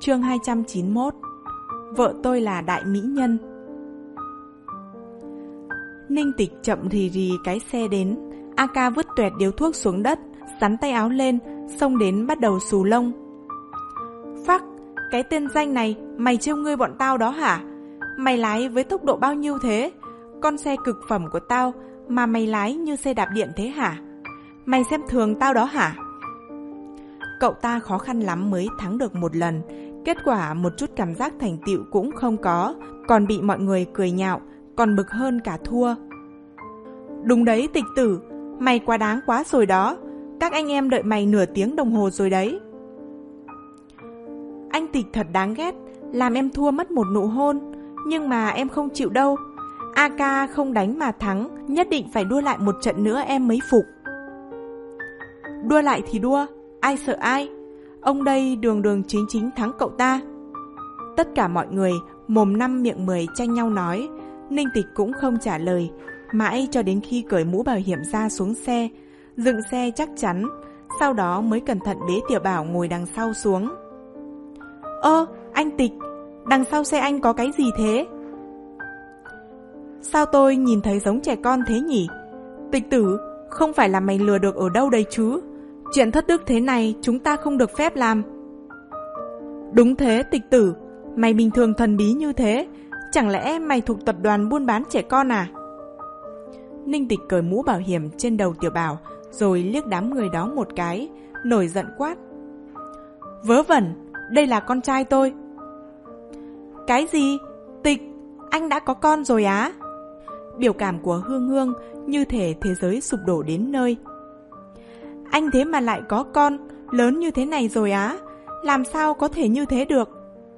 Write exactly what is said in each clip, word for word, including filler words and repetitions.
Chương hai trăm chín mươi mốt. Vợ tôi là đại mỹ nhân. Ninh Tịch chậm rì rì cái xe đến. A ca vứt toẹt điếu thuốc xuống đất, sắn tay áo lên, xông đến bắt đầu xù lông. Phắc, cái tên danh này, mày trêu ngươi bọn tao đó hả? Mày lái với tốc độ bao nhiêu thế? Con xe cực phẩm của tao mà mày lái như xe đạp điện thế hả? Mày xem thường tao đó hả? Cậu ta khó khăn lắm mới thắng được một lần, kết quả một chút cảm giác thành tựu cũng không có, còn bị mọi người cười nhạo, còn bực hơn cả thua. Đúng đấy Tịch tử, mày quá đáng quá rồi đó, các anh em đợi mày nửa tiếng đồng hồ rồi đấy. Anh Tịch thật đáng ghét, làm em thua mất một nụ hôn, nhưng mà em không chịu đâu. A ca không đánh mà thắng, nhất định phải đua lại một trận nữa em mới phục. Đua lại thì đua, ai sợ ai? Ông đây đường đường chính chính thắng cậu ta. Tất cả mọi người mồm năm miệng mười tranh nhau nói. Ninh Tịch cũng không trả lời, mãi cho đến khi cởi mũ bảo hiểm ra xuống xe, dựng xe chắc chắn, sau đó mới cẩn thận bế Tiểu Bảo ngồi đằng sau xuống. Ơ, anh Tịch, đằng sau xe anh có cái gì thế? Sao tôi nhìn thấy giống trẻ con thế nhỉ? Tịch tử, không phải là mày lừa được ở đâu đấy chứ? Chuyện thất đức thế này chúng ta không được phép làm. Đúng thế Tịch tử, mày bình thường thần bí như thế, chẳng lẽ mày thuộc tập đoàn buôn bán trẻ con à? Ninh Tịch cởi mũ bảo hiểm trên đầu Tiểu Bảo, rồi liếc đám người đó một cái, nổi giận quát. Vớ vẩn, đây là con trai tôi. Cái gì? Tịch, anh đã có con rồi á? Biểu cảm của Hương Hương như thể thế giới sụp đổ đến nơi. Anh thế mà lại có con, lớn như thế này rồi á? Làm sao có thể như thế được?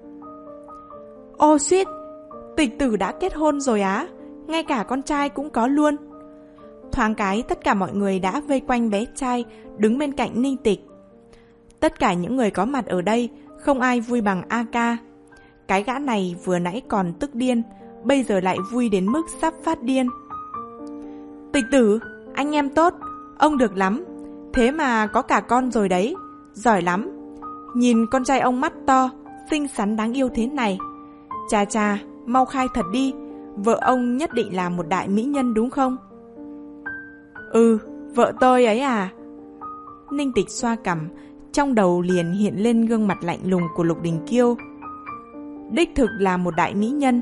Ô suýt, Tịch tử đã kết hôn rồi á? Ngay cả con trai cũng có luôn. Thoáng cái tất cả mọi người đã vây quanh bé trai, đứng bên cạnh Ninh Tịch. Tất cả những người có mặt ở đây, không ai vui bằng A ca. Cái gã này vừa nãy còn tức điên, bây giờ lại vui đến mức sắp phát điên. Tịch tử, anh em tốt, ông được lắm. Thế mà có cả con rồi đấy, giỏi lắm. Nhìn con trai ông mắt to, xinh xắn đáng yêu thế này. Chà chà, mau khai thật đi, vợ ông nhất định là một đại mỹ nhân đúng không? Ừ, vợ tôi ấy à? Ninh Tịch xoa cằm, trong đầu liền hiện lên gương mặt lạnh lùng của Lục Đình Kiêu. Đích thực là một đại mỹ nhân.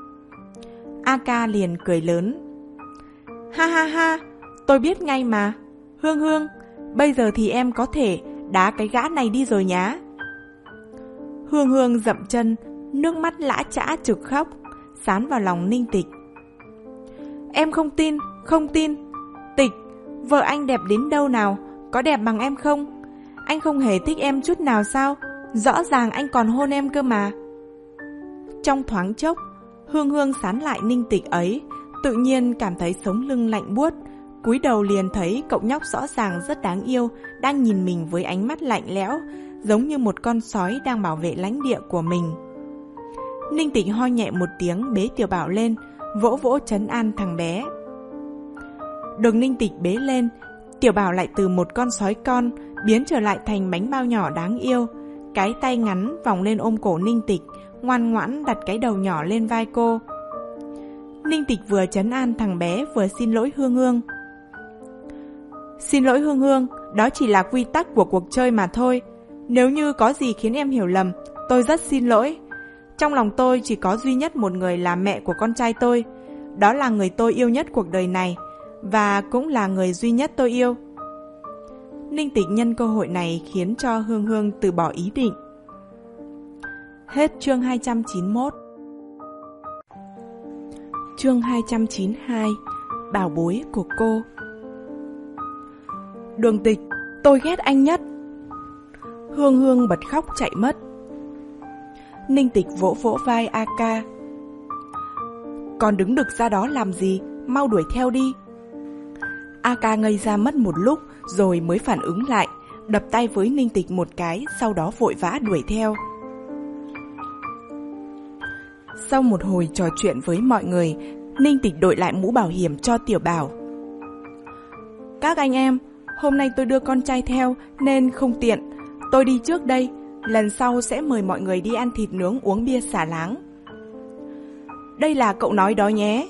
A ca liền cười lớn. Ha ha ha, tôi biết ngay mà. Hương Hương, bây giờ thì em có thể đá cái gã này đi rồi nhá. Hương Hương dậm chân, nước mắt lã chã trực khóc, sán vào lòng Ninh Tịch. Em không tin, không tin. Tịch, vợ anh đẹp đến đâu nào, có đẹp bằng em không? Anh không hề thích em chút nào sao? Rõ ràng anh còn hôn em cơ mà. Trong thoáng chốc, Hương Hương sán lại Ninh Tịch ấy, tự nhiên cảm thấy sống lưng lạnh buốt, cúi đầu liền thấy cậu nhóc rõ ràng rất đáng yêu, đang nhìn mình với ánh mắt lạnh lẽo, giống như một con sói đang bảo vệ lãnh địa của mình. Ninh Tịch ho nhẹ một tiếng bế Tiểu Bảo lên, vỗ vỗ trấn an thằng bé. Được Ninh Tịch bế lên, Tiểu Bảo lại từ một con sói con biến trở lại thành bánh bao nhỏ đáng yêu, cái tay ngắn vòng lên ôm cổ Ninh Tịch, ngoan ngoãn đặt cái đầu nhỏ lên vai cô. Ninh Tịch vừa trấn an thằng bé vừa xin lỗi Hương Hương. Xin lỗi Hương Hương, đó chỉ là quy tắc của cuộc chơi mà thôi. Nếu như có gì khiến em hiểu lầm, tôi rất xin lỗi. Trong lòng tôi chỉ có duy nhất một người là mẹ của con trai tôi. Đó là người tôi yêu nhất cuộc đời này, và cũng là người duy nhất tôi yêu. Ninh Tịch nhân cơ hội này khiến cho Hương Hương từ bỏ ý định. Hết chương hai trăm chín mươi mốt. Chương hai trăm chín mươi hai. Bảo bối của cô. Đường Tịch, tôi ghét anh nhất. Hương Hương bật khóc chạy mất. Ninh Tịch vỗ vỗ vai A ca. Còn đứng đực ra đó làm gì, mau đuổi theo đi. A ca ngây ra mất một lúc rồi mới phản ứng lại, đập tay với Ninh Tịch một cái, sau đó vội vã đuổi theo. Sau một hồi trò chuyện với mọi người, Ninh Tịch đội lại mũ bảo hiểm cho Tiểu Bảo. Các anh em, hôm nay tôi đưa con trai theo nên không tiện. Tôi đi trước đây, lần sau sẽ mời mọi người đi ăn thịt nướng uống bia xả láng. Đây là cậu nói đó nhé.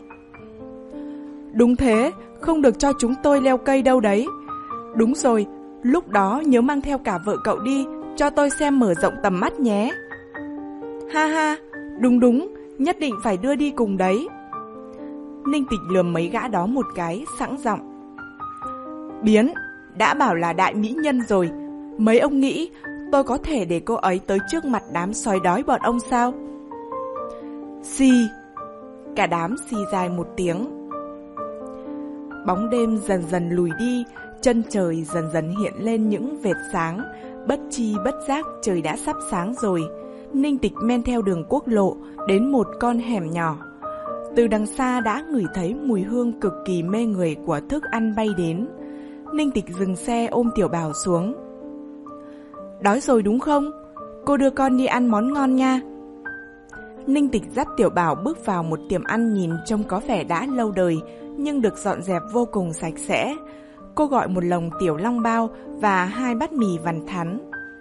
Đúng thế, không được cho chúng tôi leo cây đâu đấy. Đúng rồi, lúc đó nhớ mang theo cả vợ cậu đi, cho tôi xem mở rộng tầm mắt nhé. Ha ha, đúng đúng, nhất định phải đưa đi cùng đấy. Ninh Tịch lườm mấy gã đó một cái, sẵn giọng. Biến, đã bảo là đại mỹ nhân rồi, mấy ông nghĩ tôi có thể để cô ấy tới trước mặt đám sói đói bọn ông sao? Xì, cả đám xì dài một tiếng. Bóng đêm dần dần lùi đi, chân trời dần dần hiện lên những vệt sáng, bất chi bất giác trời đã sắp sáng rồi. Ninh Tịch men theo đường quốc lộ đến một con hẻm nhỏ. Từ đằng xa đã ngửi thấy mùi hương cực kỳ mê người của thức ăn bay đến. Ninh Tịch dừng xe ôm Tiểu Bảo xuống. Đói rồi đúng không? Cô đưa con đi ăn món ngon nha. Ninh Tịch dắt Tiểu Bảo bước vào một tiệm ăn nhìn trông có vẻ đã lâu đời, nhưng được dọn dẹp vô cùng sạch sẽ. Cô gọi một lồng tiểu long bao và hai bát mì vằn thắn.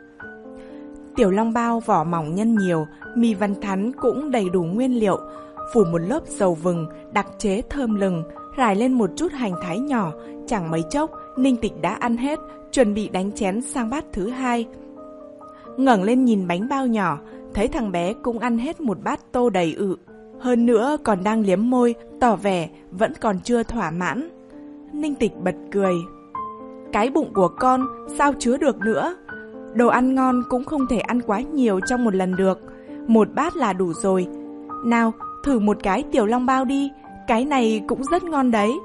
Tiểu long bao vỏ mỏng nhân nhiều, mì vằn thắn cũng đầy đủ nguyên liệu, phủ một lớp dầu vừng đặc chế thơm lừng, rải lên một chút hành thái nhỏ. Chẳng mấy chốc, Ninh Tịch đã ăn hết, chuẩn bị đánh chén sang bát thứ hai. Ngẩng lên nhìn bánh bao nhỏ, thấy thằng bé cũng ăn hết một bát tô đầy ự. Hơn nữa còn đang liếm môi, tỏ vẻ vẫn còn chưa thỏa mãn. Ninh Tịch bật cười. Cái bụng của con sao chứa được nữa? Đồ ăn ngon cũng không thể ăn quá nhiều trong một lần được. Một bát là đủ rồi. Nào, thử một cái tiểu long bao đi, cái này cũng rất ngon đấy.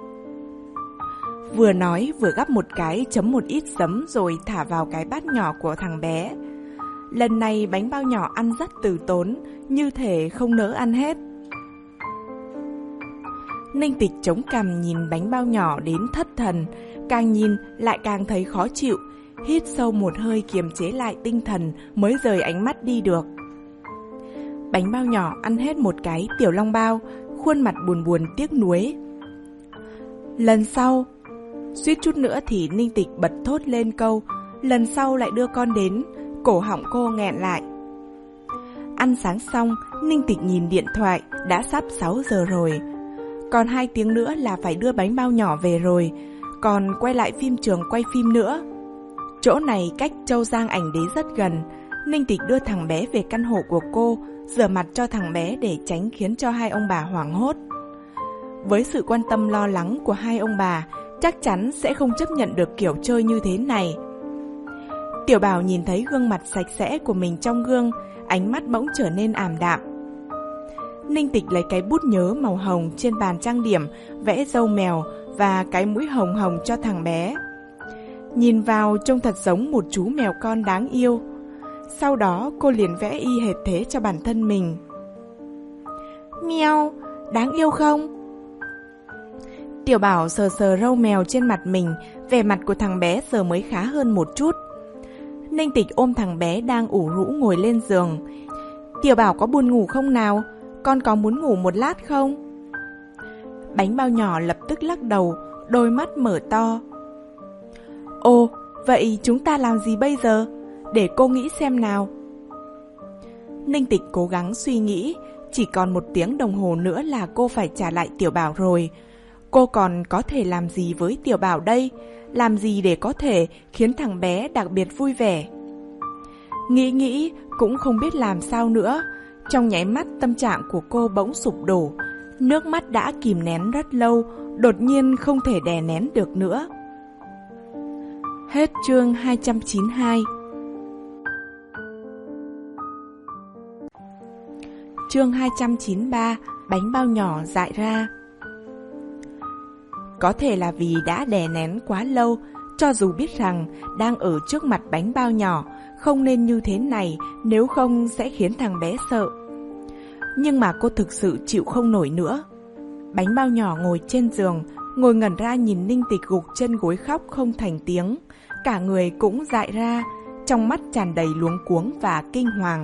Vừa nói vừa gắp một cái, chấm một ít giấm rồi thả vào cái bát nhỏ của thằng bé. Lần này bánh bao nhỏ ăn rất từ tốn, như thể không nỡ ăn hết. Ninh Tịch chống cằm nhìn bánh bao nhỏ đến thất thần, càng nhìn lại càng thấy khó chịu, hít sâu một hơi kiềm chế lại tinh thần mới rời ánh mắt đi được. Bánh bao nhỏ ăn hết một cái tiểu long bao, khuôn mặt buồn buồn tiếc nuối. Lần sau, suýt chút nữa thì Ninh Tịch bật thốt lên câu, lần sau lại đưa con đến, cổ họng cô nghẹn lại. Ăn sáng xong, Ninh Tịch nhìn điện thoại, đã sắp sáu giờ rồi. Còn hai tiếng nữa là phải đưa bánh bao nhỏ về rồi, còn quay lại phim trường quay phim nữa. Chỗ này cách Châu Giang Ảnh Đế rất gần. Ninh Tịch đưa thằng bé về căn hộ của cô, rửa mặt cho thằng bé để tránh khiến cho hai ông bà hoảng hốt. Với sự quan tâm lo lắng của hai ông bà, chắc chắn sẽ không chấp nhận được kiểu chơi như thế này. Tiểu Bảo nhìn thấy gương mặt sạch sẽ của mình trong gương, ánh mắt bỗng trở nên ảm đạm. Ninh Tịch lấy cái bút nhớ màu hồng trên bàn trang điểm, vẽ râu mèo và cái mũi hồng hồng cho thằng bé. Nhìn vào trông thật giống một chú mèo con đáng yêu. Sau đó cô liền vẽ y hệt thế cho bản thân mình. Mèo, đáng yêu không? Tiểu Bảo sờ sờ râu mèo trên mặt mình, vẻ mặt của thằng bé giờ mới khá hơn một chút. Ninh Tịch ôm thằng bé đang ủ rũ ngồi lên giường. Tiểu Bảo có buồn ngủ không nào? Con có muốn ngủ một lát không? Bánh bao nhỏ lập tức lắc đầu, đôi mắt mở to. Ồ, vậy chúng ta làm gì bây giờ? Để cô nghĩ xem nào. Ninh Tịch cố gắng suy nghĩ, chỉ còn một tiếng đồng hồ nữa là cô phải trả lại Tiểu Bảo rồi. Cô còn có thể làm gì với Tiểu Bảo đây? Làm gì để có thể khiến thằng bé đặc biệt vui vẻ? Nghĩ nghĩ cũng không biết làm sao nữa. Trong nháy mắt tâm trạng của cô bỗng sụp đổ. Nước mắt đã kìm nén rất lâu, đột nhiên không thể đè nén được nữa. Hết chương hai trăm chín mươi hai. Chương hai trăm chín mươi ba. Bánh bao nhỏ dại ra. Có thể là vì đã đè nén quá lâu, cho dù biết rằng đang ở trước mặt bánh bao nhỏ, không nên như thế này, nếu không sẽ khiến thằng bé sợ. Nhưng mà cô thực sự chịu không nổi nữa. Bánh bao nhỏ ngồi trên giường, ngồi ngẩn ra nhìn Ninh Tịch gục trên gối khóc không thành tiếng. Cả người cũng dại ra, trong mắt tràn đầy luống cuống và kinh hoàng.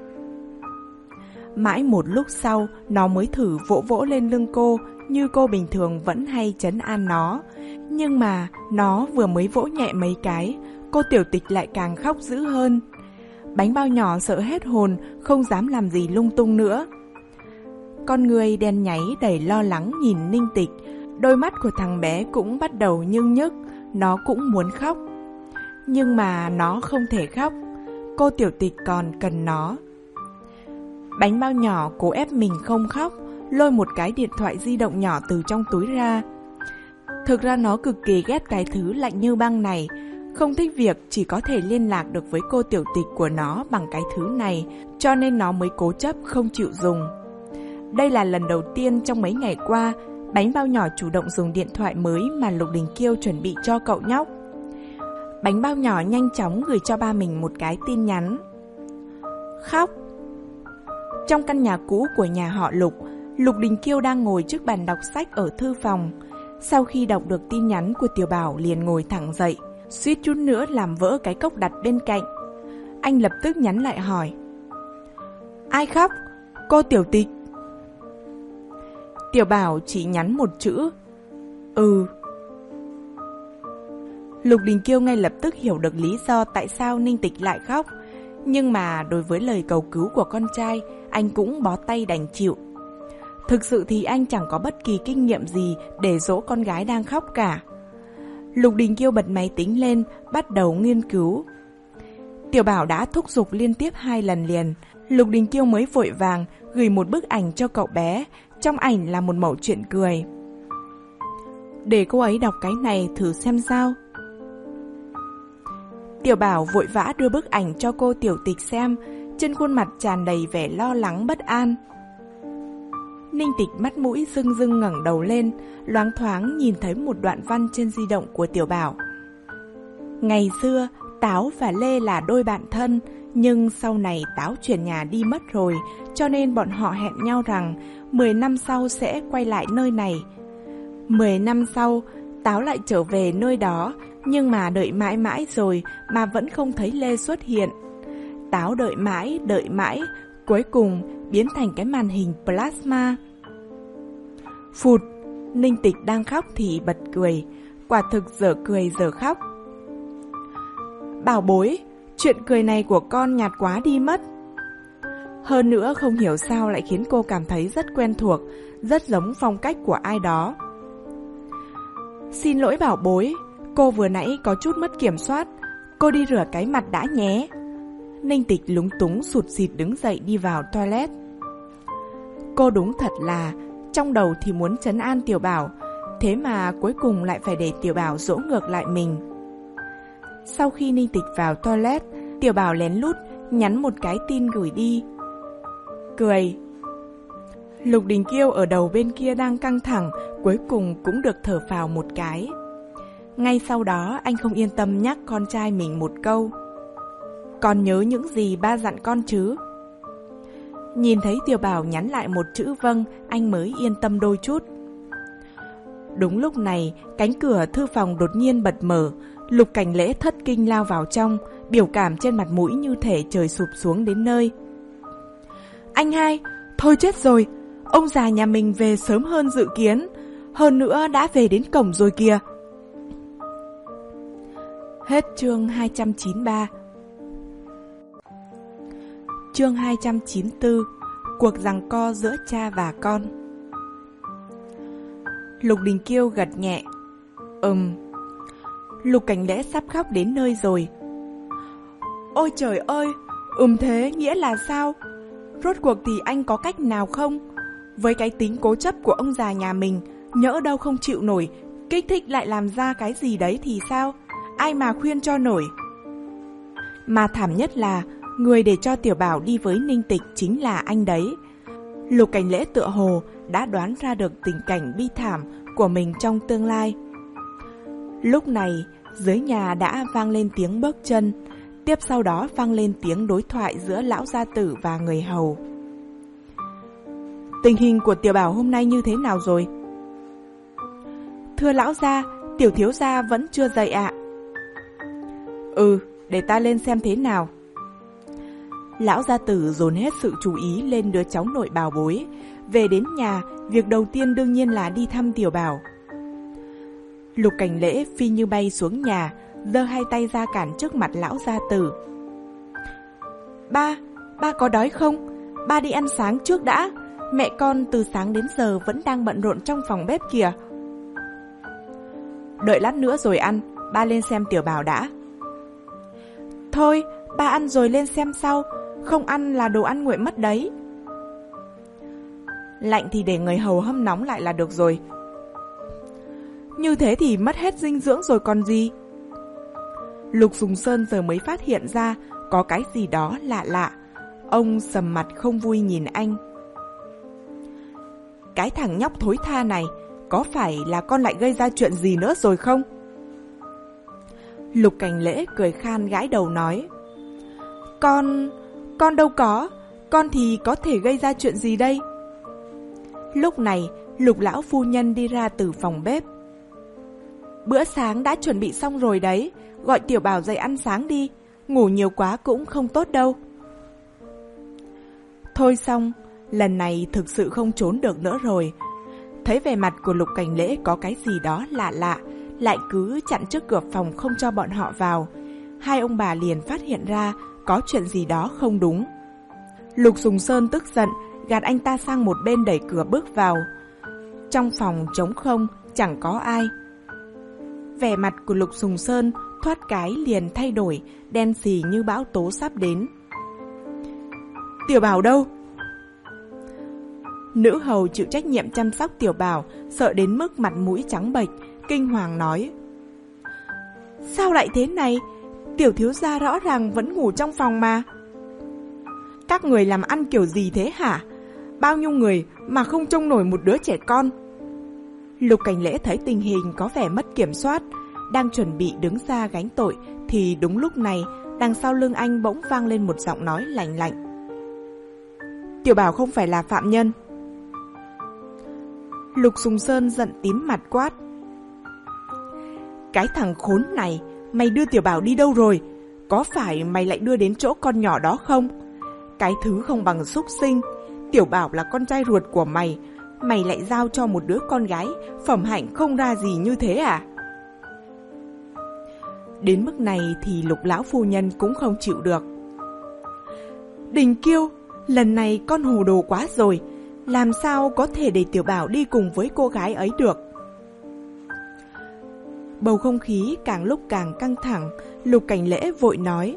Mãi một lúc sau, nó mới thử vỗ vỗ lên lưng cô, như cô bình thường vẫn hay trấn an nó. Nhưng mà nó vừa mới vỗ nhẹ mấy cái, cô Tiểu Tịch lại càng khóc dữ hơn. Bánh bao nhỏ sợ hết hồn, không dám làm gì lung tung nữa. Con người đen nháy đầy lo lắng nhìn Ninh Tịch. Đôi mắt của thằng bé cũng bắt đầu nhưng nhức. Nó cũng muốn khóc, nhưng mà nó không thể khóc. Cô Tiểu Tịch còn cần nó. Bánh bao nhỏ cố ép mình không khóc, lôi một cái điện thoại di động nhỏ từ trong túi ra. Thực ra nó cực kỳ ghét cái thứ lạnh như băng này, không thích việc chỉ có thể liên lạc được với cô Tiểu Tịch của nó bằng cái thứ này, cho nên nó mới cố chấp không chịu dùng. Đây là lần đầu tiên trong mấy ngày qua, bánh bao nhỏ chủ động dùng điện thoại mới mà Lục Đình Kiêu chuẩn bị cho cậu nhóc. Bánh bao nhỏ nhanh chóng gửi cho ba mình một cái tin nhắn. Khóc. Trong căn nhà cũ của nhà họ Lục, Lục Đình Kiêu đang ngồi trước bàn đọc sách ở thư phòng. Sau khi đọc được tin nhắn của Tiểu Bảo liền ngồi thẳng dậy, suýt chút nữa làm vỡ cái cốc đặt bên cạnh. Anh lập tức nhắn lại hỏi. Ai khóc? Cô Tiểu Tịch. Tiểu Bảo chỉ nhắn một chữ. Ừ. Lục Đình Kiêu ngay lập tức hiểu được lý do tại sao Ninh Tịch lại khóc. Nhưng mà đối với lời cầu cứu của con trai, anh cũng bó tay đành chịu. Thực sự thì anh chẳng có bất kỳ kinh nghiệm gì để dỗ con gái đang khóc cả. Lục Đình Kiêu bật máy tính lên, bắt đầu nghiên cứu. Tiểu Bảo đã thúc giục liên tiếp hai lần liền. Lục Đình Kiêu mới vội vàng gửi một bức ảnh cho cậu bé. Trong ảnh là một mẩu chuyện cười. Để cô ấy đọc cái này thử xem sao. Tiểu Bảo vội vã đưa bức ảnh cho cô Tiểu Tịch xem, trên khuôn mặt tràn đầy vẻ lo lắng bất an. Ninh Tịch mắt mũi rưng rưng ngẩng đầu lên, loáng thoáng nhìn thấy một đoạn văn trên di động của Tiểu Bảo. Ngày xưa, Táo và Lê là đôi bạn thân, nhưng sau này Táo chuyển nhà đi mất rồi, cho nên bọn họ hẹn nhau rằng mười năm sau sẽ quay lại nơi này. mười năm sau, Táo lại trở về nơi đó, nhưng mà đợi mãi mãi rồi mà vẫn không thấy Lê xuất hiện. Táo đợi mãi, đợi mãi, cuối cùng biến thành cái màn hình plasma. Phụt, Ninh Tịch đang khóc thì bật cười, quả thực dở cười dở khóc. Bảo bối, chuyện cười này của con nhạt quá đi mất. Hơn nữa không hiểu sao lại khiến cô cảm thấy rất quen thuộc, rất giống phong cách của ai đó. Xin lỗi bảo bối, cô vừa nãy có chút mất kiểm soát, cô đi rửa cái mặt đã nhé. Ninh Tịch lúng túng sụt sịt đứng dậy đi vào toilet. Cô đúng thật là trong đầu thì muốn trấn an Tiểu Bảo, thế mà cuối cùng lại phải để Tiểu Bảo dỗ ngược lại mình. Sau khi Ninh Tịch vào toilet, Tiểu Bảo lén lút nhắn một cái tin gửi đi. Cười. Lục Đình Kiêu ở đầu bên kia đang căng thẳng, cuối cùng cũng được thở phào một cái. Ngay sau đó anh không yên tâm nhắc con trai mình một câu. Con nhớ những gì ba dặn con chứ? Nhìn thấy Tiểu Bảo nhắn lại một chữ vâng, anh mới yên tâm đôi chút. Đúng lúc này, cánh cửa thư phòng đột nhiên bật mở. Lục Cảnh Lễ thất kinh lao vào trong, biểu cảm trên mặt mũi như thể trời sụp xuống đến nơi. Anh hai, thôi chết rồi, ông già nhà mình về sớm hơn dự kiến, hơn nữa đã về đến cổng rồi kìa. Hết chương hai trăm chín mươi ba. Chương hai trăm chín mươi tư. Cuộc giằng co giữa cha và con. Lục Đình Kiêu gật nhẹ. Ừm. Lục Cảnh Lễ sắp khóc đến nơi rồi. Ôi trời ơi, ừm thế nghĩa là sao? Rốt cuộc thì anh có cách nào không? Với cái tính cố chấp của ông già nhà mình, nhỡ đâu không chịu nổi, kích thích lại làm ra cái gì đấy thì sao? Ai mà khuyên cho nổi? Mà thảm nhất là người để cho Tiểu Bảo đi với Ninh Tịch chính là anh đấy. Lục Cảnh Lễ tựa hồ đã đoán ra được tình cảnh bi thảm của mình trong tương lai. Lúc này, dưới nhà đã vang lên tiếng bước chân, tiếp sau đó vang lên tiếng đối thoại giữa lão gia tử và người hầu. Tình hình của Tiểu Bảo hôm nay như thế nào rồi? Thưa lão gia, tiểu thiếu gia vẫn chưa dậy ạ. Ừ, để ta lên xem thế nào. Lão gia tử dồn hết sự chú ý lên đứa cháu nội bảo bối. Về đến nhà, việc đầu tiên đương nhiên là đi thăm Tiểu Bảo. Lục Cảnh Lễ phi như bay xuống nhà, giơ hai tay ra cản trước mặt lão gia tử. Ba, ba có đói không? Ba đi ăn sáng trước đã. Mẹ con từ sáng đến giờ vẫn đang bận rộn trong phòng bếp kìa. Đợi lát nữa rồi ăn, ba lên xem Tiểu Bảo đã. Thôi, ba ăn rồi lên xem sau, không ăn là đồ ăn nguội mất đấy. Lạnh thì để người hầu hâm nóng lại là được rồi. Như thế thì mất hết dinh dưỡng rồi còn gì. Lục Sùng Sơn giờ mới phát hiện ra có cái gì đó lạ lạ. Ông sầm mặt không vui nhìn anh. Cái thằng nhóc thối tha này, có phải là con lại gây ra chuyện gì nữa rồi không? Lục Cảnh Lễ cười khan gãi đầu nói. Con... con đâu có, con thì có thể gây ra chuyện gì đây? Lúc này, Lục lão phu nhân đi ra từ phòng bếp. Bữa sáng đã chuẩn bị xong rồi đấy, gọi Tiểu Bảo dậy ăn sáng đi, ngủ nhiều quá cũng không tốt đâu. Thôi xong, lần này thực sự không trốn được nữa rồi. Thấy vẻ mặt của Lục Cảnh Lễ có cái gì đó lạ lạ, lại cứ chặn trước cửa phòng không cho bọn họ vào. Hai ông bà liền phát hiện ra có chuyện gì đó không đúng. Lục Sùng Sơn tức giận, gạt anh ta sang một bên đẩy cửa bước vào. Trong phòng trống không, chẳng có ai. Vẻ mặt của Lục Sùng Sơn thoát cái liền thay đổi, đen xì như bão tố sắp đến. Tiểu Bảo đâu? Nữ hầu chịu trách nhiệm chăm sóc Tiểu Bảo, sợ đến mức mặt mũi trắng bệch, kinh hoàng nói. Sao lại thế này? Tiểu thiếu gia rõ ràng vẫn ngủ trong phòng mà. Các người làm ăn kiểu gì thế hả? Bao nhiêu người mà không trông nổi một đứa trẻ con? Lục Cảnh Lễ thấy tình hình có vẻ mất kiểm soát, đang chuẩn bị đứng ra gánh tội, thì đúng lúc này, đằng sau lưng anh bỗng vang lên một giọng nói lạnh lạnh. Tiểu Bảo không phải là phạm nhân. Lục Sùng Sơn giận tím mặt quát. Cái thằng khốn này, mày đưa Tiểu Bảo đi đâu rồi? Có phải mày lại đưa đến chỗ con nhỏ đó không? Cái thứ không bằng súc sinh. Tiểu Bảo là con trai ruột của mày, mày lại giao cho một đứa con gái phẩm hạnh không ra gì như thế à? Đến mức này thì Lục lão phu nhân cũng không chịu được. Đình Kiêu, lần này con hồ đồ quá rồi, làm sao có thể để Tiểu Bảo đi cùng với cô gái ấy được? Bầu không khí càng lúc càng căng thẳng, Lục Cảnh Lễ vội nói.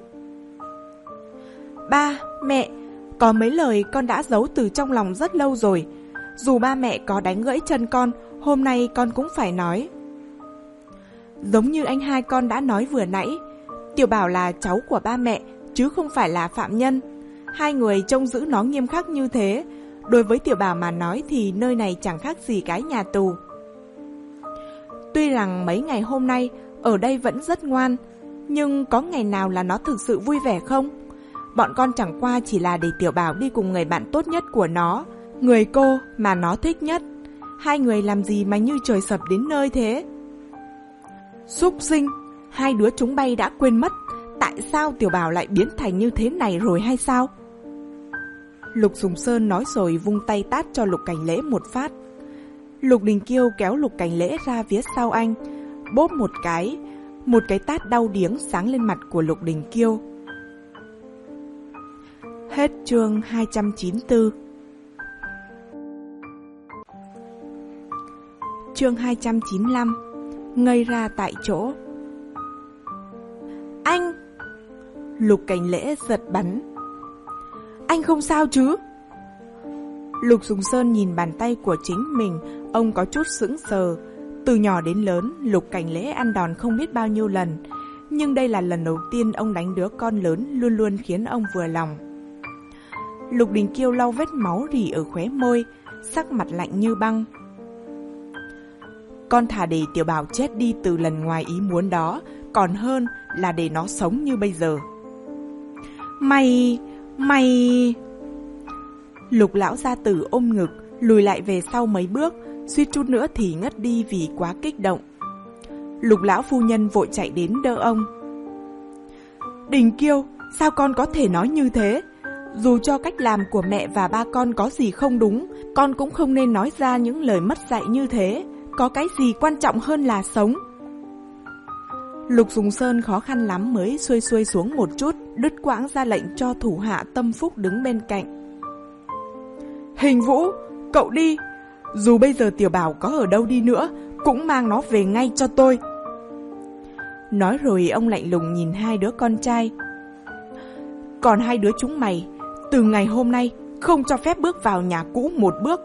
Ba, mẹ, có mấy lời con đã giấu từ trong lòng rất lâu rồi. Dù ba mẹ có đánh gãy chân con, hôm nay con cũng phải nói. Giống như anh hai con đã nói vừa nãy, Tiểu Bảo là cháu của ba mẹ, chứ không phải là phạm nhân. Hai người trông giữ nó nghiêm khắc như thế, đối với Tiểu Bảo mà nói thì nơi này chẳng khác gì cái nhà tù. Tuy rằng mấy ngày hôm nay ở đây vẫn rất ngoan, nhưng có ngày nào là nó thực sự vui vẻ không? Bọn con chẳng qua chỉ là để Tiểu Bảo đi cùng người bạn tốt nhất của nó, người cô mà nó thích nhất. Hai người làm gì mà như trời sập đến nơi thế? Súc sinh, hai đứa chúng bay đã quên mất tại sao Tiểu Bảo lại biến thành như thế này rồi hay sao? Lục Sùng Sơn nói rồi vung tay tát cho Lục Cảnh Lễ một phát. Lục Đình Kiêu kéo Lục Cảnh Lễ ra phía sau anh, bóp một cái, một cái tát đau điếng sáng lên mặt của Lục Đình Kiêu. Hết chương hai trăm chín mươi tư. Chương hai trăm chín mươi lăm. Ngây ra tại chỗ. Anh! Lục Cảnh Lễ giật bắn. Anh không sao chứ? Lục Sùng Sơn nhìn bàn tay của chính mình, ông có chút sững sờ. Từ nhỏ đến lớn, Lục Cảnh Lễ ăn đòn không biết bao nhiêu lần, nhưng đây là lần đầu tiên ông đánh đứa con lớn luôn luôn khiến ông vừa lòng. Lục Đình Kiêu lau vết máu rỉ ở khóe môi, sắc mặt lạnh như băng. Con thà để Tiểu Bảo chết đi từ lần ngoài ý muốn đó, còn hơn là để nó sống như bây giờ. Mày... mày... Lục lão gia tử ôm ngực, lùi lại về sau mấy bước, suýt chút nữa thì ngất đi vì quá kích động. Lục lão phu nhân vội chạy đến đỡ ông. Đình Kiêu, sao con có thể nói như thế? Dù cho cách làm của mẹ và ba con có gì không đúng, con cũng không nên nói ra những lời mất dạy như thế. Có cái gì quan trọng hơn là sống? Lục Sùng Sơn khó khăn lắm mới xuôi xuôi xuống một chút, đứt quãng ra lệnh cho thủ hạ Tâm Phúc đứng bên cạnh. Hình Vũ, cậu đi. Dù bây giờ Tiểu Bảo có ở đâu đi nữa, cũng mang nó về ngay cho tôi. Nói rồi ông lạnh lùng nhìn hai đứa con trai. Còn hai đứa chúng mày, từ ngày hôm nay không cho phép bước vào nhà cũ một bước.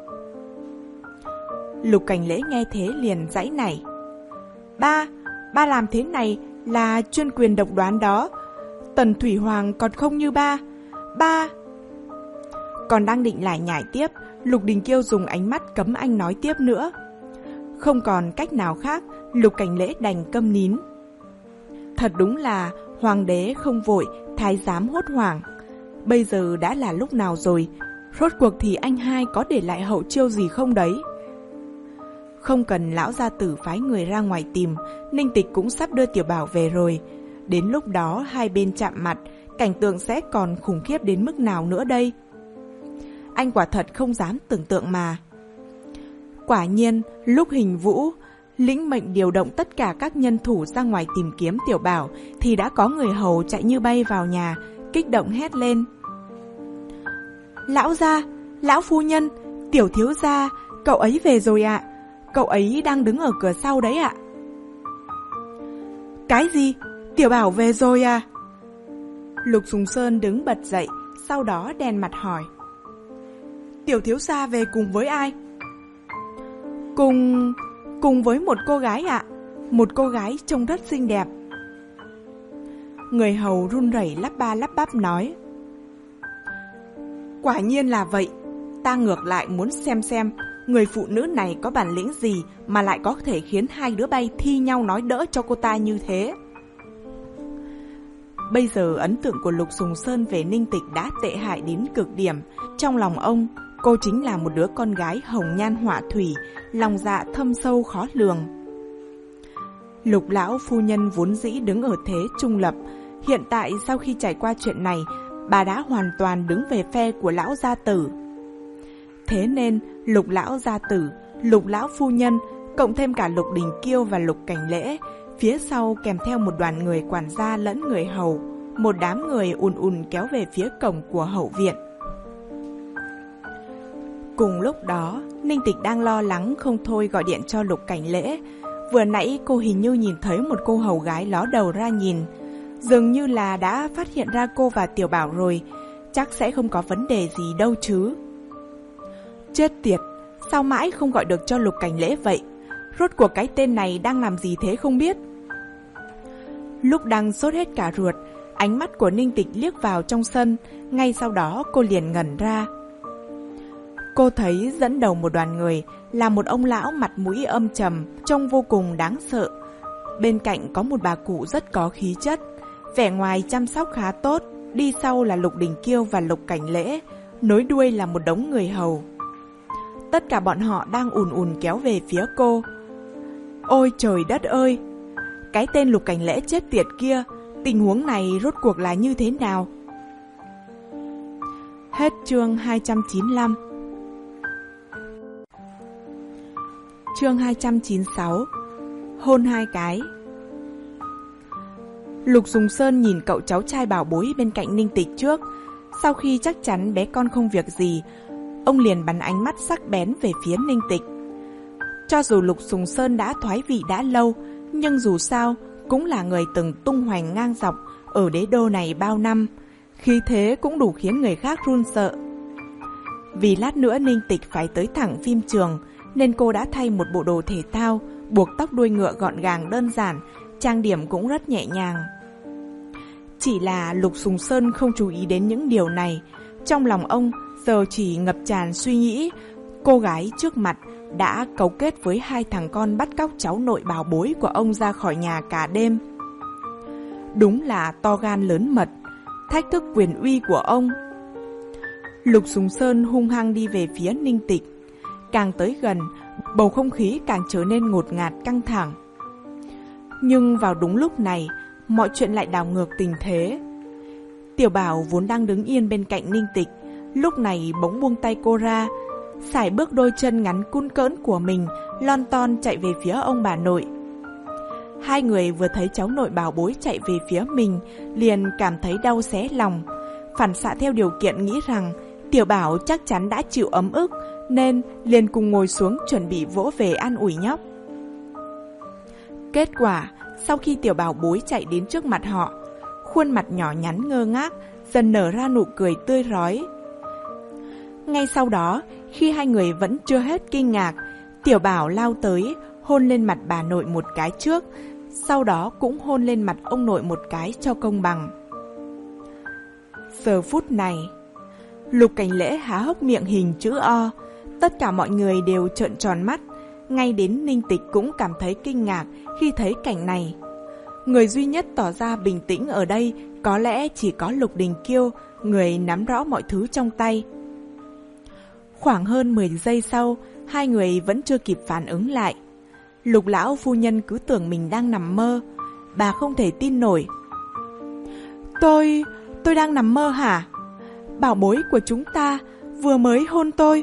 Lục Cảnh Lễ nghe thế liền giãy nảy. Ba, ba làm thế này là chuyên quyền độc đoán đó. Tần Thủy Hoàng còn không như ba. Ba... Còn đang định lải nhải tiếp, Lục Đình Kiêu dùng ánh mắt cấm anh nói tiếp nữa. Không còn cách nào khác, Lục Cảnh Lễ đành câm nín. Thật đúng là hoàng đế không vội, thái giám hốt hoảng. Bây giờ đã là lúc nào rồi, rốt cuộc thì anh hai có để lại hậu chiêu gì không đấy? Không cần lão gia tử phái người ra ngoài tìm, Ninh Tịch cũng sắp đưa Tiểu Bảo về rồi. Đến lúc đó hai bên chạm mặt, cảnh tượng sẽ còn khủng khiếp đến mức nào nữa đây? Anh quả thật không dám tưởng tượng mà. Quả nhiên, lúc Hình Vũ lĩnh mệnh điều động tất cả các nhân thủ ra ngoài tìm kiếm Tiểu Bảo, thì đã có người hầu chạy như bay vào nhà, kích động hét lên. Lão gia, lão phu nhân, Tiểu thiếu gia, cậu ấy về rồi ạ. Cậu ấy đang đứng ở cửa sau đấy ạ. Cái gì? Tiểu Bảo về rồi à? Lục Sùng Sơn đứng bật dậy, sau đó đen mặt hỏi. Tiểu thiếu gia về cùng với ai? Cùng... cùng với một cô gái ạ. Một cô gái trông rất xinh đẹp. Người hầu run rẩy lắp ba lắp bắp nói. Quả nhiên là vậy. Ta ngược lại muốn xem xem người phụ nữ này có bản lĩnh gì mà lại có thể khiến hai đứa bay thi nhau nói đỡ cho cô ta như thế. Bây giờ ấn tượng của Lục Sùng Sơn về Ninh Tịch đã tệ hại đến cực điểm. Trong lòng ông, cô chính là một đứa con gái hồng nhan họa thủy, lòng dạ thâm sâu khó lường. Lục lão phu nhân vốn dĩ đứng ở thế trung lập, hiện tại sau khi trải qua chuyện này, bà đã hoàn toàn đứng về phe của lão gia tử. Thế nên Lục lão gia tử, Lục lão phu nhân, cộng thêm cả Lục Đình Kiêu và Lục Cảnh Lễ, phía sau kèm theo một đoàn người quản gia lẫn người hầu, một đám người ùn ùn kéo về phía cổng của hậu viện. Cùng lúc đó, Ninh Tịch đang lo lắng không thôi gọi điện cho Lục Cảnh Lễ. Vừa nãy cô hình như nhìn thấy một cô hầu gái ló đầu ra nhìn, dường như là đã phát hiện ra cô và Tiểu Bảo rồi, chắc sẽ không có vấn đề gì đâu chứ. Chết tiệt, sao mãi không gọi được cho Lục Cảnh Lễ vậy? Rốt cuộc cái tên này đang làm gì thế không biết? Lúc đang sốt hết cả ruột, ánh mắt của Ninh Tịch liếc vào trong sân, ngay sau đó cô liền ngẩn ra. Cô thấy dẫn đầu một đoàn người là một ông lão mặt mũi âm trầm, trông vô cùng đáng sợ. Bên cạnh có một bà cụ rất có khí chất, vẻ ngoài chăm sóc khá tốt, đi sau là Lục Đình Kiêu và Lục Cảnh Lễ, nối đuôi là một đống người hầu. Tất cả bọn họ đang ùn ùn kéo về phía cô. Ôi trời đất ơi! Cái tên Lục Cảnh Lễ chết tiệt kia, tình huống này rốt cuộc là như thế nào? Hết chương hai trăm chín mươi lăm. Chương hai trăm chín mươi sáu. Hôn hai cái. Lục Sùng Sơn nhìn cậu cháu trai bảo bối bên cạnh Ninh Tịch trước. Sau khi chắc chắn bé con không việc gì, ông liền bắn ánh mắt sắc bén về phía Ninh Tịch. Cho dù Lục Sùng Sơn đã thoái vị đã lâu, nhưng dù sao cũng là người từng tung hoành ngang dọc ở đế đô này bao năm, khí thế cũng đủ khiến người khác run sợ. Vì lát nữa Ninh Tịch phải tới thẳng phim trường, nên cô đã thay một bộ đồ thể thao, buộc tóc đuôi ngựa gọn gàng đơn giản, trang điểm cũng rất nhẹ nhàng. Chỉ là Lục Sùng Sơn không chú ý đến những điều này. Trong lòng ông giờ chỉ ngập tràn suy nghĩ, cô gái trước mặt đã cấu kết với hai thằng con bắt cóc cháu nội bảo bối của ông ra khỏi nhà cả đêm. Đúng là to gan lớn mật, thách thức quyền uy của ông. Lục Sùng Sơn hung hăng đi về phía Ninh Tịch. Càng tới gần, bầu không khí càng trở nên ngột ngạt căng thẳng. Nhưng vào đúng lúc này, mọi chuyện lại đảo ngược tình thế. Tiểu Bảo vốn đang đứng yên bên cạnh Ninh Tịch, lúc này bỗng buông tay cô ra, sải bước đôi chân ngắn cun cỡn của mình, lon ton chạy về phía ông bà nội. Hai người vừa thấy cháu nội bảo bối chạy về phía mình, liền cảm thấy đau xé lòng. Phản xạ theo điều kiện nghĩ rằng Tiểu Bảo chắc chắn đã chịu ấm ức, nên liền cùng ngồi xuống chuẩn bị vỗ về an ủi nhóc. Kết quả, sau khi Tiểu Bảo bối chạy đến trước mặt họ, khuôn mặt nhỏ nhắn ngơ ngác dần nở ra nụ cười tươi rói. Ngay sau đó, khi hai người vẫn chưa hết kinh ngạc, Tiểu Bảo lao tới, hôn lên mặt bà nội một cái trước, sau đó cũng hôn lên mặt ông nội một cái cho công bằng. Giờ phút này, Lục Cảnh Lễ há hốc miệng hình chữ O, tất cả mọi người đều trợn tròn mắt, ngay đến Ninh Tịch cũng cảm thấy kinh ngạc khi thấy cảnh này. Người duy nhất tỏ ra bình tĩnh ở đây có lẽ chỉ có Lục Đình Kiêu, người nắm rõ mọi thứ trong tay. Khoảng hơn mười giây sau, hai người vẫn chưa kịp phản ứng lại. Lục lão phu nhân cứ tưởng mình đang nằm mơ. Bà không thể tin nổi. Tôi... tôi đang nằm mơ hả? Bảo bối của chúng ta vừa mới hôn tôi.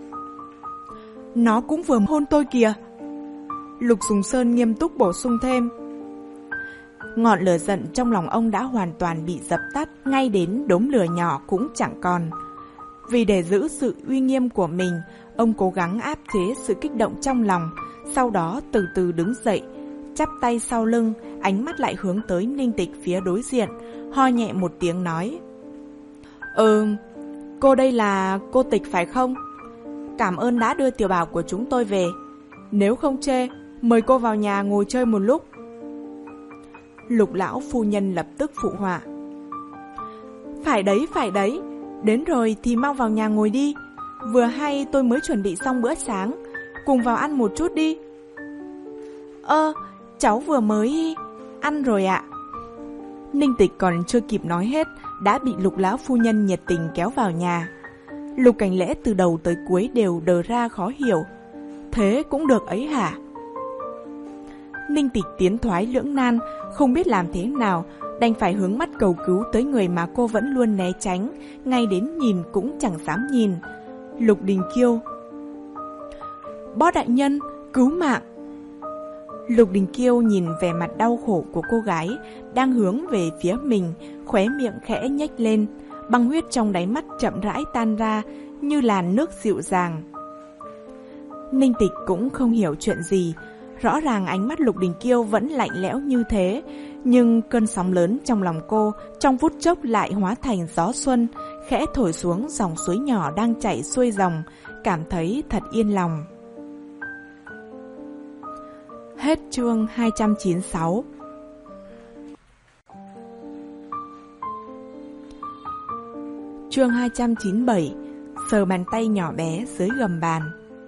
Nó cũng vừa hôn tôi kìa. Lục Sùng Sơn nghiêm túc bổ sung thêm. Ngọn lửa giận trong lòng ông đã hoàn toàn bị dập tắt, ngay đến đốm lửa nhỏ cũng chẳng còn. Vì để giữ sự uy nghiêm của mình, ông cố gắng áp chế sự kích động trong lòng, sau đó từ từ đứng dậy, chắp tay sau lưng, ánh mắt lại hướng tới Ninh Tịch phía đối diện, ho nhẹ một tiếng nói. Ừ, cô đây là cô Tịch phải không? Cảm ơn đã đưa Tiểu Bảo của chúng tôi về. Nếu không chê, mời cô vào nhà ngồi chơi một lúc. Lục lão phu nhân lập tức phụ họa. Phải đấy, phải đấy, đến rồi thì mau vào nhà ngồi đi. Vừa hay tôi mới chuẩn bị xong bữa sáng, cùng vào ăn một chút đi. Ơ, cháu vừa mới ăn rồi ạ. Ninh Tịch còn chưa kịp nói hết, đã bị Lục lão phu nhân nhiệt tình kéo vào nhà. Lục Cảnh Lễ từ đầu tới cuối đều đờ ra khó hiểu. Thế cũng được ấy hả? Ninh Tịch tiến thoái lưỡng nan, không biết làm thế nào, đành phải hướng mắt cầu cứu tới người mà cô vẫn luôn né tránh, ngay đến nhìn cũng chẳng dám nhìn. Lục Đình Kiêu. Bó đại nhân, cứu mạng. Lục Đình Kiêu nhìn vẻ mặt đau khổ của cô gái đang hướng về phía mình, khóe miệng khẽ nhếch lên, băng huyết trong đáy mắt chậm rãi tan ra như làn nước dịu dàng. Ninh Tịch cũng không hiểu chuyện gì. Rõ ràng ánh mắt Lục Đình Kiêu vẫn lạnh lẽo như thế, nhưng cơn sóng lớn trong lòng cô trong phút chốc lại hóa thành gió xuân, khẽ thổi xuống dòng suối nhỏ đang chảy xuôi dòng, cảm thấy thật yên lòng. Hết chương hai trăm chín mươi sáu. Chương hai trăm chín mươi bảy. Sờ bàn tay nhỏ bé dưới gầm bàn.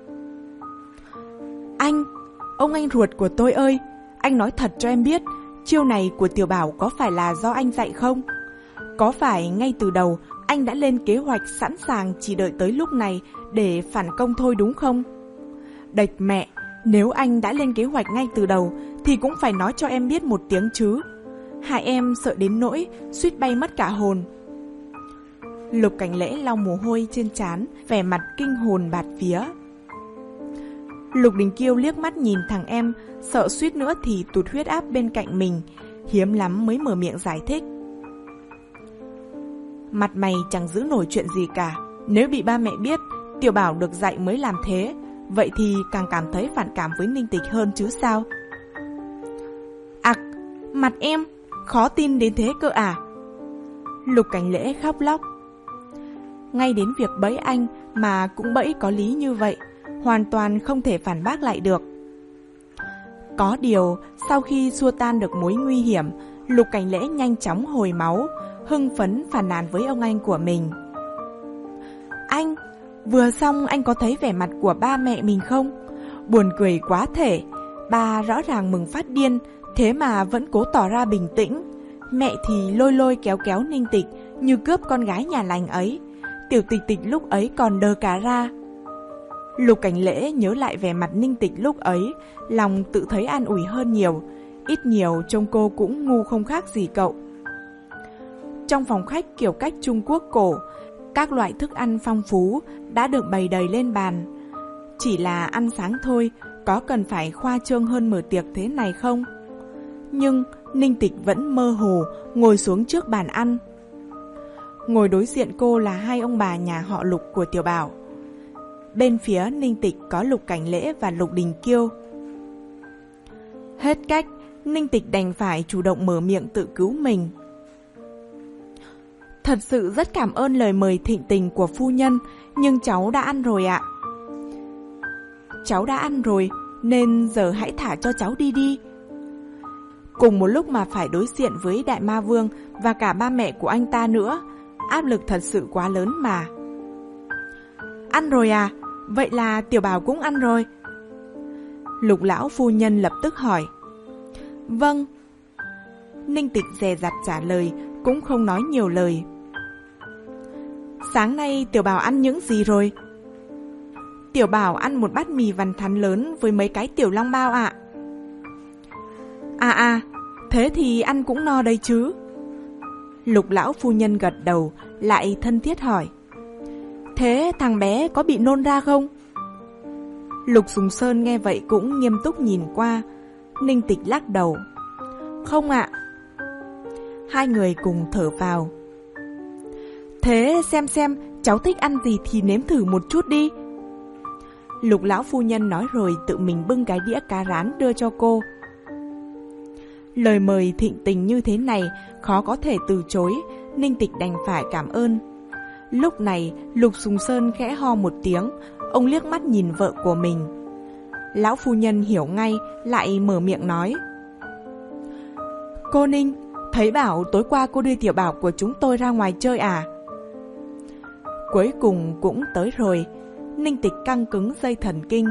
Anh, ông anh ruột của tôi ơi, anh nói thật cho em biết, chiêu này của Tiểu Bảo có phải là do anh dạy không? Có phải ngay từ đầu anh đã lên kế hoạch sẵn sàng chỉ đợi tới lúc này để phản công thôi đúng không? Đệch mẹ, nếu anh đã lên kế hoạch ngay từ đầu thì cũng phải nói cho em biết một tiếng chứ. Hai em sợ đến nỗi suýt bay mất cả hồn. Lục Cảnh Lễ lau mồ hôi trên trán, vẻ mặt kinh hồn bạt vía. Lục Đình Kiêu liếc mắt nhìn thằng em, sợ suýt nữa thì tụt huyết áp bên cạnh mình, hiếm lắm mới mở miệng giải thích. Mặt mày chẳng giữ nổi chuyện gì cả, nếu bị ba mẹ biết Tiểu Bảo được dạy mới làm thế, vậy thì càng cảm thấy phản cảm với Ninh Tịch hơn chứ sao. Ặc, à, mặt em, khó tin đến thế cơ à? Lục Cảnh Lễ khóc lóc. Ngay đến việc bẫy anh mà cũng bẫy có lý như vậy, hoàn toàn không thể phản bác lại được. Có điều, sau khi xua tan được mối nguy hiểm, Lục Cảnh Lễ nhanh chóng hồi máu, hưng phấn phàn nàn với ông anh của mình. Anh, vừa xong anh có thấy vẻ mặt của ba mẹ mình không? Buồn cười quá thể, ba rõ ràng mừng phát điên, thế mà vẫn cố tỏ ra bình tĩnh. Mẹ thì lôi lôi kéo kéo Ninh Tịch như cướp con gái nhà lành ấy. Tiểu Tịch Tịch lúc ấy còn đơ cả ra. Lục Cảnh Lễ nhớ lại vẻ mặt Ninh Tịch lúc ấy, lòng tự thấy an ủi hơn nhiều. Ít nhiều trông cô cũng ngu không khác gì cậu. Trong phòng khách kiểu cách Trung Quốc cổ, các loại thức ăn phong phú đã được bày đầy lên bàn. Chỉ là ăn sáng thôi, có cần phải khoa trương hơn mở tiệc thế này không? Nhưng Ninh Tịch vẫn mơ hồ ngồi xuống trước bàn ăn. Ngồi đối diện cô là hai ông bà nhà họ Lục của Tiểu Bảo. Bên phía Ninh Tịch có Lục Cảnh Lễ và Lục Đình Kiêu. Hết cách, Ninh Tịch đành phải chủ động mở miệng tự cứu mình. Thật sự rất cảm ơn lời mời thịnh tình của phu nhân, nhưng cháu đã ăn rồi ạ. Cháu đã ăn rồi, nên giờ hãy thả cho cháu đi đi. Cùng một lúc mà phải đối diện với Đại Ma Vương và cả ba mẹ của anh ta nữa, áp lực thật sự quá lớn mà. Ăn rồi à? Vậy là Tiểu Bảo cũng ăn rồi? Lục lão phu nhân lập tức hỏi. Vâng. Ninh Tịch dè dặt trả lời, cũng không nói nhiều lời. Sáng nay Tiểu Bảo ăn những gì rồi? Tiểu Bảo ăn một bát mì vằn thắn lớn với mấy cái tiểu long bao ạ. À à, thế thì ăn cũng no đấy chứ. Lục lão phu nhân gật đầu, lại thân thiết hỏi. Thế thằng bé có bị nôn ra không? Lục Sùng Sơn nghe vậy cũng nghiêm túc nhìn qua. Ninh Tịch lắc đầu. Không ạ. Hai người cùng thở vào. Thế xem xem cháu thích ăn gì thì nếm thử một chút đi. Lục lão phu nhân nói rồi tự mình bưng cái đĩa cá rán đưa cho cô. Lời mời thịnh tình như thế này khó có thể từ chối, Ninh Tịch đành phải cảm ơn. Lúc này Lục Sùng Sơn khẽ ho một tiếng, ông liếc mắt nhìn vợ của mình. Lão phu nhân hiểu ngay, lại mở miệng nói. Cô Ninh, thấy bảo tối qua cô đưa Tiểu Bảo của chúng tôi ra ngoài chơi à? Cuối cùng cũng tới rồi. Ninh Tịch căng cứng dây thần kinh.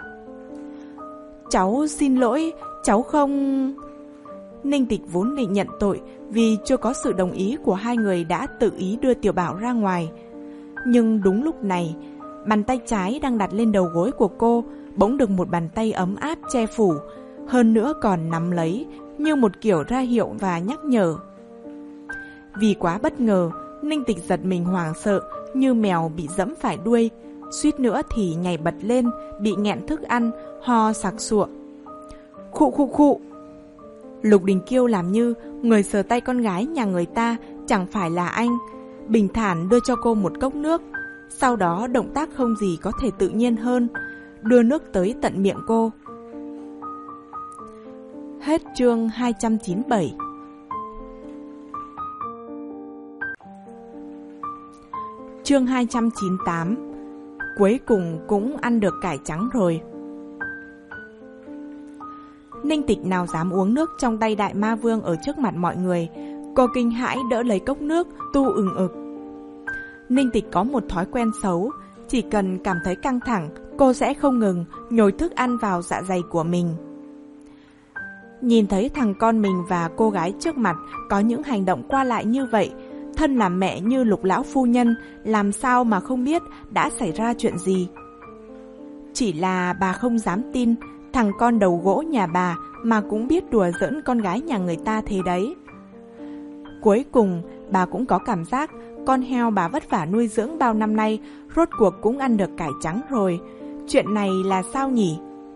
Cháu xin lỗi, cháu không... Ninh Tịch vốn định nhận tội vì chưa có sự đồng ý của hai người đã tự ý đưa Tiểu Bảo ra ngoài. Nhưng đúng lúc này, bàn tay trái đang đặt lên đầu gối của cô bỗng được một bàn tay ấm áp che phủ, hơn nữa còn nắm lấy như một kiểu ra hiệu và nhắc nhở. Vì quá bất ngờ, Ninh Tịch giật mình hoảng sợ như mèo bị giẫm phải đuôi, suýt nữa thì nhảy bật lên, bị nghẹn thức ăn, ho sặc sụa. Khụ khụ khụ. Lục Đình Kiêu làm như người sờ tay con gái nhà người ta chẳng phải là anh, bình thản đưa cho cô một cốc nước. Sau đó động tác không gì có thể tự nhiên hơn, đưa nước tới tận miệng cô. Hết chương hai trăm chín mươi bảy. Chương hai trăm chín mươi tám. Cuối cùng cũng ăn được cải trắng rồi. Ninh Tịch nào dám uống nước trong tay Đại Ma Vương ở trước mặt mọi người. Cô kinh hãi đỡ lấy cốc nước, tu ừng ực. Ninh Tịch có một thói quen xấu, chỉ cần cảm thấy căng thẳng, cô sẽ không ngừng nhồi thức ăn vào dạ dày của mình. Nhìn thấy thằng con mình và cô gái trước mặt có những hành động qua lại như vậy, thân là mẹ như Lục lão phu nhân làm sao mà không biết đã xảy ra chuyện gì. Chỉ là bà không dám tin thằng con đầu gỗ nhà bà mà cũng biết đùa giỡn con gái nhà người ta thế đấy. Cuối cùng bà cũng có cảm giác con heo bà vất vả nuôi dưỡng bao năm nay rốt cuộc cũng ăn được cải trắng rồi. Chuyện này là sao nhỉ?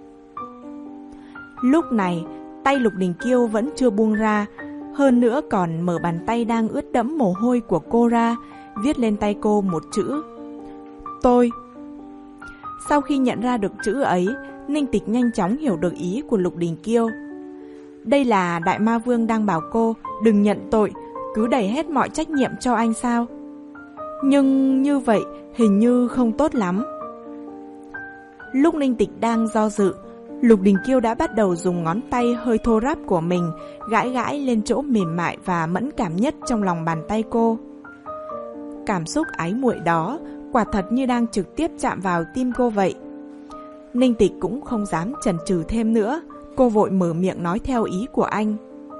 Lúc này tay Lục Đình Kiêu vẫn chưa buông ra, hơn nữa còn mở bàn tay đang ướt đẫm mồ hôi của cô ra, viết lên tay cô một chữ: Tôi. Sau khi nhận ra được chữ ấy, Ninh Tịch nhanh chóng hiểu được ý của Lục Đình Kiêu. Đây là Đại Ma Vương đang bảo cô đừng nhận tội, cứ đẩy hết mọi trách nhiệm cho anh sao? Nhưng như vậy hình như không tốt lắm. Lúc Ninh Tịch đang do dự, Lục Đình Kiêu đã bắt đầu dùng ngón tay hơi thô ráp của mình gãi gãi lên chỗ mềm mại và mẫn cảm nhất trong lòng bàn tay cô. Cảm xúc ái muội đó quả thật như đang trực tiếp chạm vào tim cô vậy. Ninh Tịch cũng không dám chần chừ thêm nữa, cô vội mở miệng nói theo ý của anh.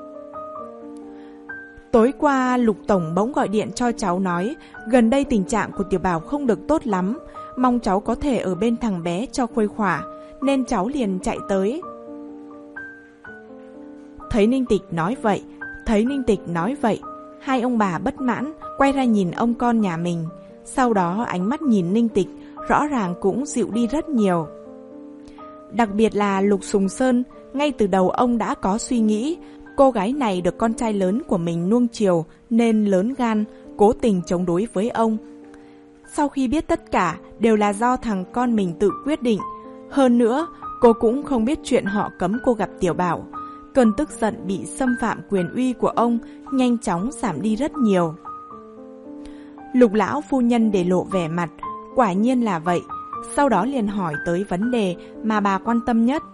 Tối qua Lục Tổng bỗng gọi điện cho cháu nói gần đây tình trạng của Tiểu Bảo không được tốt lắm, mong cháu có thể ở bên thằng bé cho khuây khỏa, nên cháu liền chạy tới. Thấy Ninh Tịch nói vậy, thấy Ninh Tịch nói vậy, hai ông bà bất mãn quay ra nhìn ông con nhà mình. Sau đó ánh mắt nhìn Ninh Tịch rõ ràng cũng dịu đi rất nhiều. Đặc biệt là Lục Sùng Sơn, ngay từ đầu ông đã có suy nghĩ Cô gái này được con trai lớn của mình nuông chiều nên lớn gan, cố tình chống đối với ông. Sau khi biết tất cả đều là do thằng con mình tự quyết định, hơn nữa cô cũng không biết chuyện họ cấm cô gặp Tiểu Bảo, cơn tức giận bị xâm phạm quyền uy của ông nhanh chóng giảm đi rất nhiều. Lục lão phu nhân để lộ vẻ mặt, quả nhiên là vậy, sau đó liền hỏi tới vấn đề mà bà quan tâm nhất.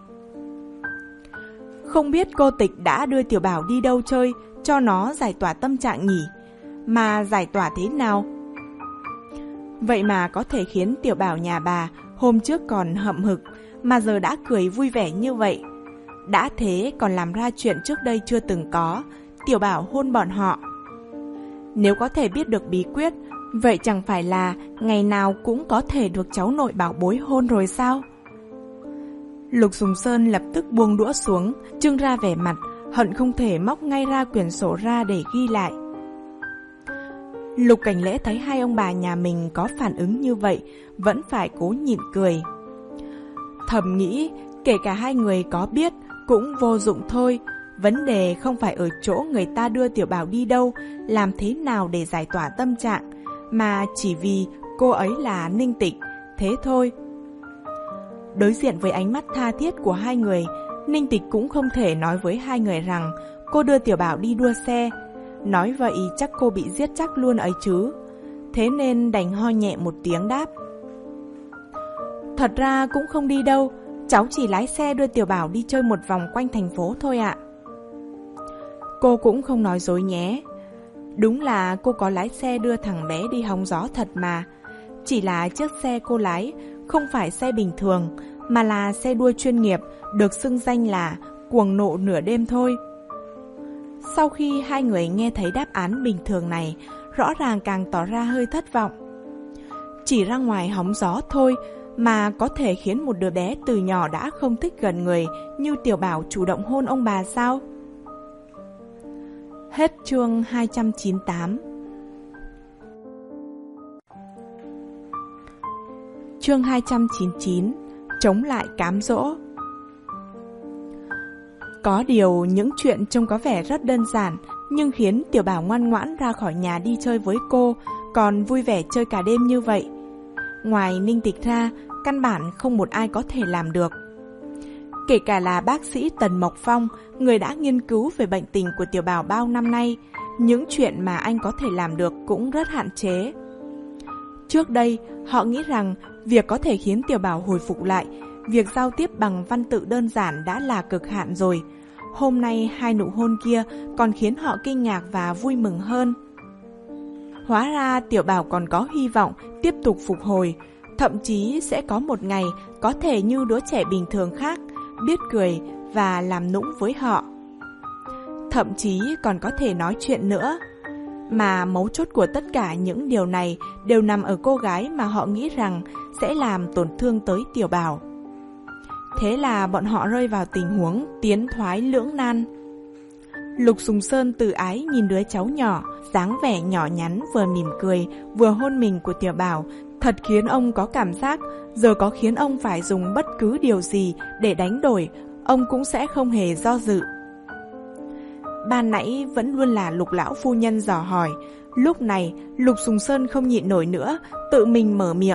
Không biết cô Tịch đã đưa Tiểu Bảo đi đâu chơi cho nó giải tỏa tâm trạng nhỉ? Mà giải tỏa thế nào? Vậy mà có thể khiến Tiểu Bảo nhà bà hôm trước còn hậm hực mà giờ đã cười vui vẻ như vậy. Đã thế còn làm ra chuyện trước đây chưa từng có, Tiểu Bảo hôn bọn họ. Nếu có thể biết được bí quyết, vậy chẳng phải là ngày nào cũng có thể được cháu nội bảo bối hôn rồi sao? Lục Sùng Sơn lập tức buông đũa xuống, trưng ra vẻ mặt, hận không thể móc ngay ra quyển sổ ra để ghi lại. Lục Cảnh Lễ thấy hai ông bà nhà mình có phản ứng như vậy, vẫn phải cố nhịn cười. Thầm nghĩ, kể cả hai người có biết cũng vô dụng thôi, vấn đề không phải ở chỗ người ta đưa Tiểu Bảo đi đâu, làm thế nào để giải tỏa tâm trạng, mà chỉ vì cô ấy là Ninh Tịch, thế thôi. Đối diện với ánh mắt tha thiết của hai người, Ninh Tịch cũng không thể nói với hai người rằng cô đưa Tiểu Bảo đi đua xe. Nói vậy chắc cô bị giết chắc luôn ấy chứ. Thế nên đành ho nhẹ một tiếng đáp. Thật ra cũng không đi đâu, cháu chỉ lái xe đưa Tiểu Bảo đi chơi một vòng quanh thành phố thôi ạ. Cô cũng không nói dối nhé. Đúng là cô có lái xe đưa thằng bé đi hóng gió thật mà. Chỉ là chiếc xe cô lái không phải xe bình thường, mà là xe đua chuyên nghiệp, được xưng danh là cuồng nộ nửa đêm thôi. Sau khi hai người nghe thấy đáp án bình thường này, rõ ràng càng tỏ ra hơi thất vọng. Chỉ ra ngoài hóng gió thôi mà có thể khiến một đứa bé từ nhỏ đã không thích gần người như Tiểu Bảo chủ động hôn ông bà sao? Hết chương hai trăm chín mươi tám. Chương hai trăm chín mươi chín. Chống lại cám dỗ. Có điều những chuyện trông có vẻ rất đơn giản, nhưng khiến Tiểu Bảo ngoan ngoãn ra khỏi nhà đi chơi với cô, còn vui vẻ chơi cả đêm như vậy. Ngoài Ninh Tịch ra, căn bản không một ai có thể làm được. Kể cả là bác sĩ Tần Mộc Phong, người đã nghiên cứu về bệnh tình của Tiểu Bảo bao năm nay, những chuyện mà anh có thể làm được cũng rất hạn chế. Trước đây, họ nghĩ rằng việc có thể khiến Tiểu Bảo hồi phục lại, việc giao tiếp bằng văn tự đơn giản đã là cực hạn rồi. Hôm nay hai nụ hôn kia còn khiến họ kinh ngạc và vui mừng hơn. Hóa ra Tiểu Bảo còn có hy vọng tiếp tục phục hồi, thậm chí sẽ có một ngày có thể như đứa trẻ bình thường khác, biết cười và làm nũng với họ. Thậm chí còn có thể nói chuyện nữa. Mà mấu chốt của tất cả những điều này đều nằm ở cô gái mà họ nghĩ rằng sẽ làm tổn thương tới Tiểu Bảo. Thế là bọn họ rơi vào tình huống tiến thoái lưỡng nan. Lục Sùng Sơn từ ái nhìn đứa cháu nhỏ, dáng vẻ nhỏ nhắn vừa mỉm cười vừa hôn mình của Tiểu Bảo, thật khiến ông có cảm giác giờ có khiến ông phải dùng bất cứ điều gì để đánh đổi, ông cũng sẽ không hề do dự. Ban nãy vẫn luôn là Lục lão phu nhân dò hỏi, lúc này Lục Sùng Sơn không nhịn nổi nữa, tự mình mở miệng.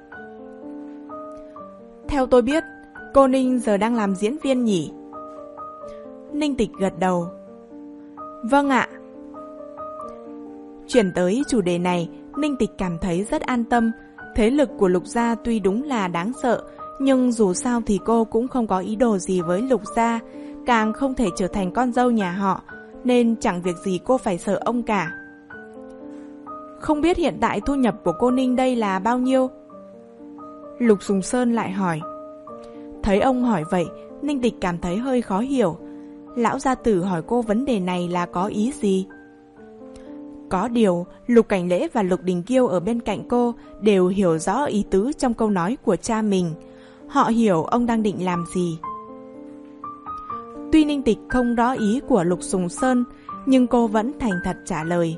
Theo tôi biết, cô Ninh giờ đang làm diễn viên nhỉ? Ninh Tịch gật đầu. Vâng ạ. Chuyển tới chủ đề này, Ninh Tịch cảm thấy rất an tâm. Thế lực của Lục gia tuy đúng là đáng sợ, nhưng dù sao thì cô cũng không có ý đồ gì với Lục gia, càng không thể trở thành con dâu nhà họ, nên chẳng việc gì cô phải sợ ông cả. Không biết hiện tại thu nhập của cô Ninh đây là bao nhiêu? Lục Sùng Sơn lại hỏi. Thấy ông hỏi vậy, Ninh Tịch cảm thấy hơi khó hiểu. Lão gia tử hỏi cô vấn đề này là có ý gì? Có điều, Lục Cảnh Lễ và Lục Đình Kiêu ở bên cạnh cô đều hiểu rõ ý tứ trong câu nói của cha mình. Họ hiểu ông đang định làm gì. Tuy Ninh Tịch không rõ ý của Lục Sùng Sơn, nhưng cô vẫn thành thật trả lời.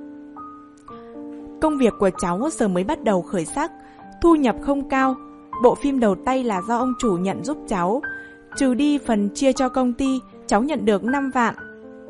Công việc của cháu giờ mới bắt đầu khởi sắc, thu nhập không cao. Bộ phim đầu tay là do ông chủ nhận giúp cháu, trừ đi phần chia cho công ty, cháu nhận được năm vạn.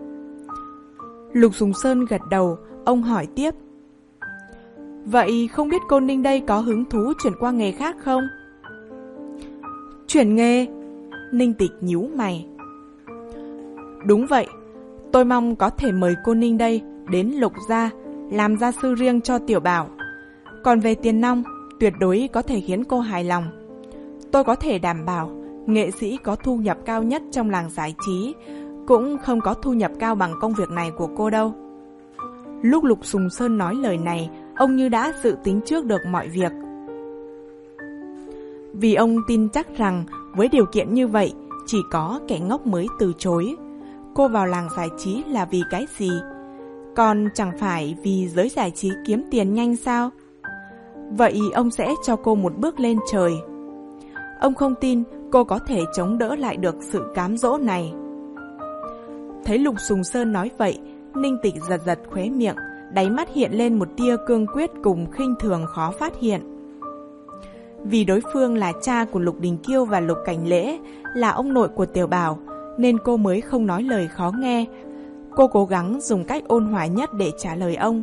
Lục Sùng Sơn gật đầu, ông hỏi tiếp. Vậy không biết cô Ninh đây có hứng thú chuyển qua nghề khác không? Chuyển nghề? Ninh Tịch nhíu mày. Đúng vậy, tôi mong có thể mời cô Ninh đây đến Lục gia làm gia sư riêng cho Tiểu Bảo. Còn về tiền nong, tuyệt đối có thể khiến cô hài lòng. Tôi có thể đảm bảo nghệ sĩ có thu nhập cao nhất trong làng giải trí cũng không có thu nhập cao bằng công việc này của cô đâu. Lúc Lục Sùng Sơn nói lời này, ông như đã dự tính trước được mọi việc. Vì ông tin chắc rằng với điều kiện như vậy, chỉ có kẻ ngốc mới từ chối. Cô vào làng giải trí là vì cái gì? Còn chẳng phải vì giới giải trí kiếm tiền nhanh sao? Vậy ông sẽ cho cô một bước lên trời. Ông không tin cô có thể chống đỡ lại được sự cám dỗ này. Thấy Lục Sùng Sơn nói vậy, Ninh Tịch giật giật khóe miệng, đáy mắt hiện lên một tia cương quyết cùng khinh thường khó phát hiện. Vì đối phương là cha của Lục Đình Kiêu và Lục Cảnh Lễ, là ông nội của Tiểu Bảo, nên cô mới không nói lời khó nghe. Cô cố gắng dùng cách ôn hòa nhất để trả lời ông.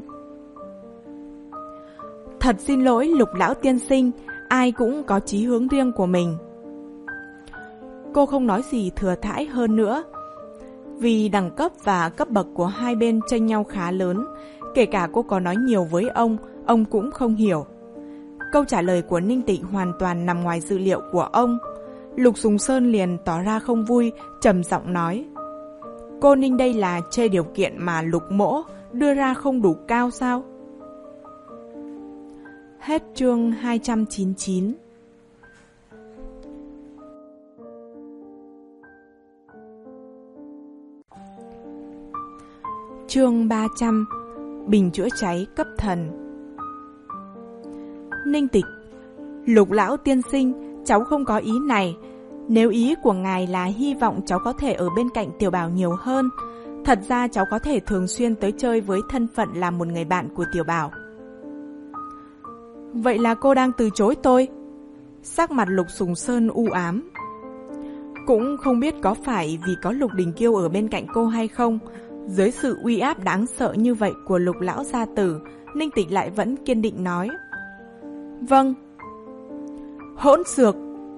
Thật xin lỗi Lục lão tiên sinh, ai cũng có chí hướng riêng của mình. Cô không nói gì thừa thãi hơn nữa. Vì đẳng cấp và cấp bậc của hai bên chênh nhau khá lớn, kể cả cô có nói nhiều với ông, ông cũng không hiểu. Câu trả lời của Ninh Tịch hoàn toàn nằm ngoài dự liệu của ông. Lục Sùng Sơn liền tỏ ra không vui, trầm giọng nói. Cô Ninh đây là chê điều kiện mà Lục mỗ đưa ra không đủ cao sao? Hết chương hai trăm chín mươi chín. Chương ba trăm. Bình chữa cháy cấp thần. Ninh Tịch. Lục lão tiên sinh, cháu không có ý này. Nếu ý của ngài là hy vọng cháu có thể ở bên cạnh Tiểu Bảo nhiều hơn, thật ra cháu có thể thường xuyên tới chơi với thân phận là một người bạn của Tiểu Bảo. Vậy là cô đang từ chối tôi? Sắc mặt Lục Sùng Sơn u ám. Cũng không biết có phải vì có Lục Đình Kiêu ở bên cạnh cô hay không, dưới sự uy áp đáng sợ như vậy của Lục lão gia tử, Ninh Tịch lại vẫn kiên định nói. Vâng. Hỗn xược.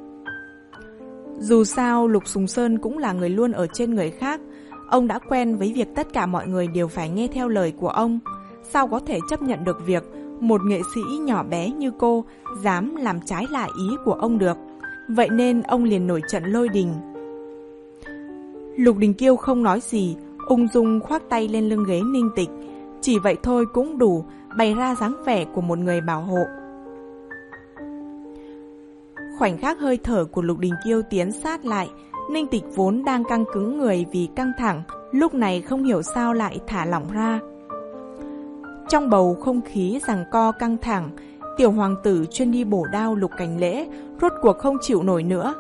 Dù sao Lục Sùng Sơn cũng là người luôn ở trên người khác. Ông đã quen với việc tất cả mọi người đều phải nghe theo lời của ông. Sao có thể chấp nhận được việc một nghệ sĩ nhỏ bé như cô dám làm trái lại ý của ông được. Vậy nên ông liền nổi trận lôi đình. Lục Đình Kiêu không nói gì, ung dung khoác tay lên lưng ghế Ninh Tịch. Chỉ vậy thôi cũng đủ bày ra dáng vẻ của một người bảo hộ. Khoảnh khắc hơi thở của Lục Đình Kiêu tiến sát lại, Ninh Tịch vốn đang căng cứng người vì căng thẳng, lúc này không hiểu sao lại thả lỏng ra. Trong bầu không khí giằng co căng thẳng, tiểu hoàng tử chuyên đi bổ đao Lục Cảnh Lễ rốt cuộc không chịu nổi nữa.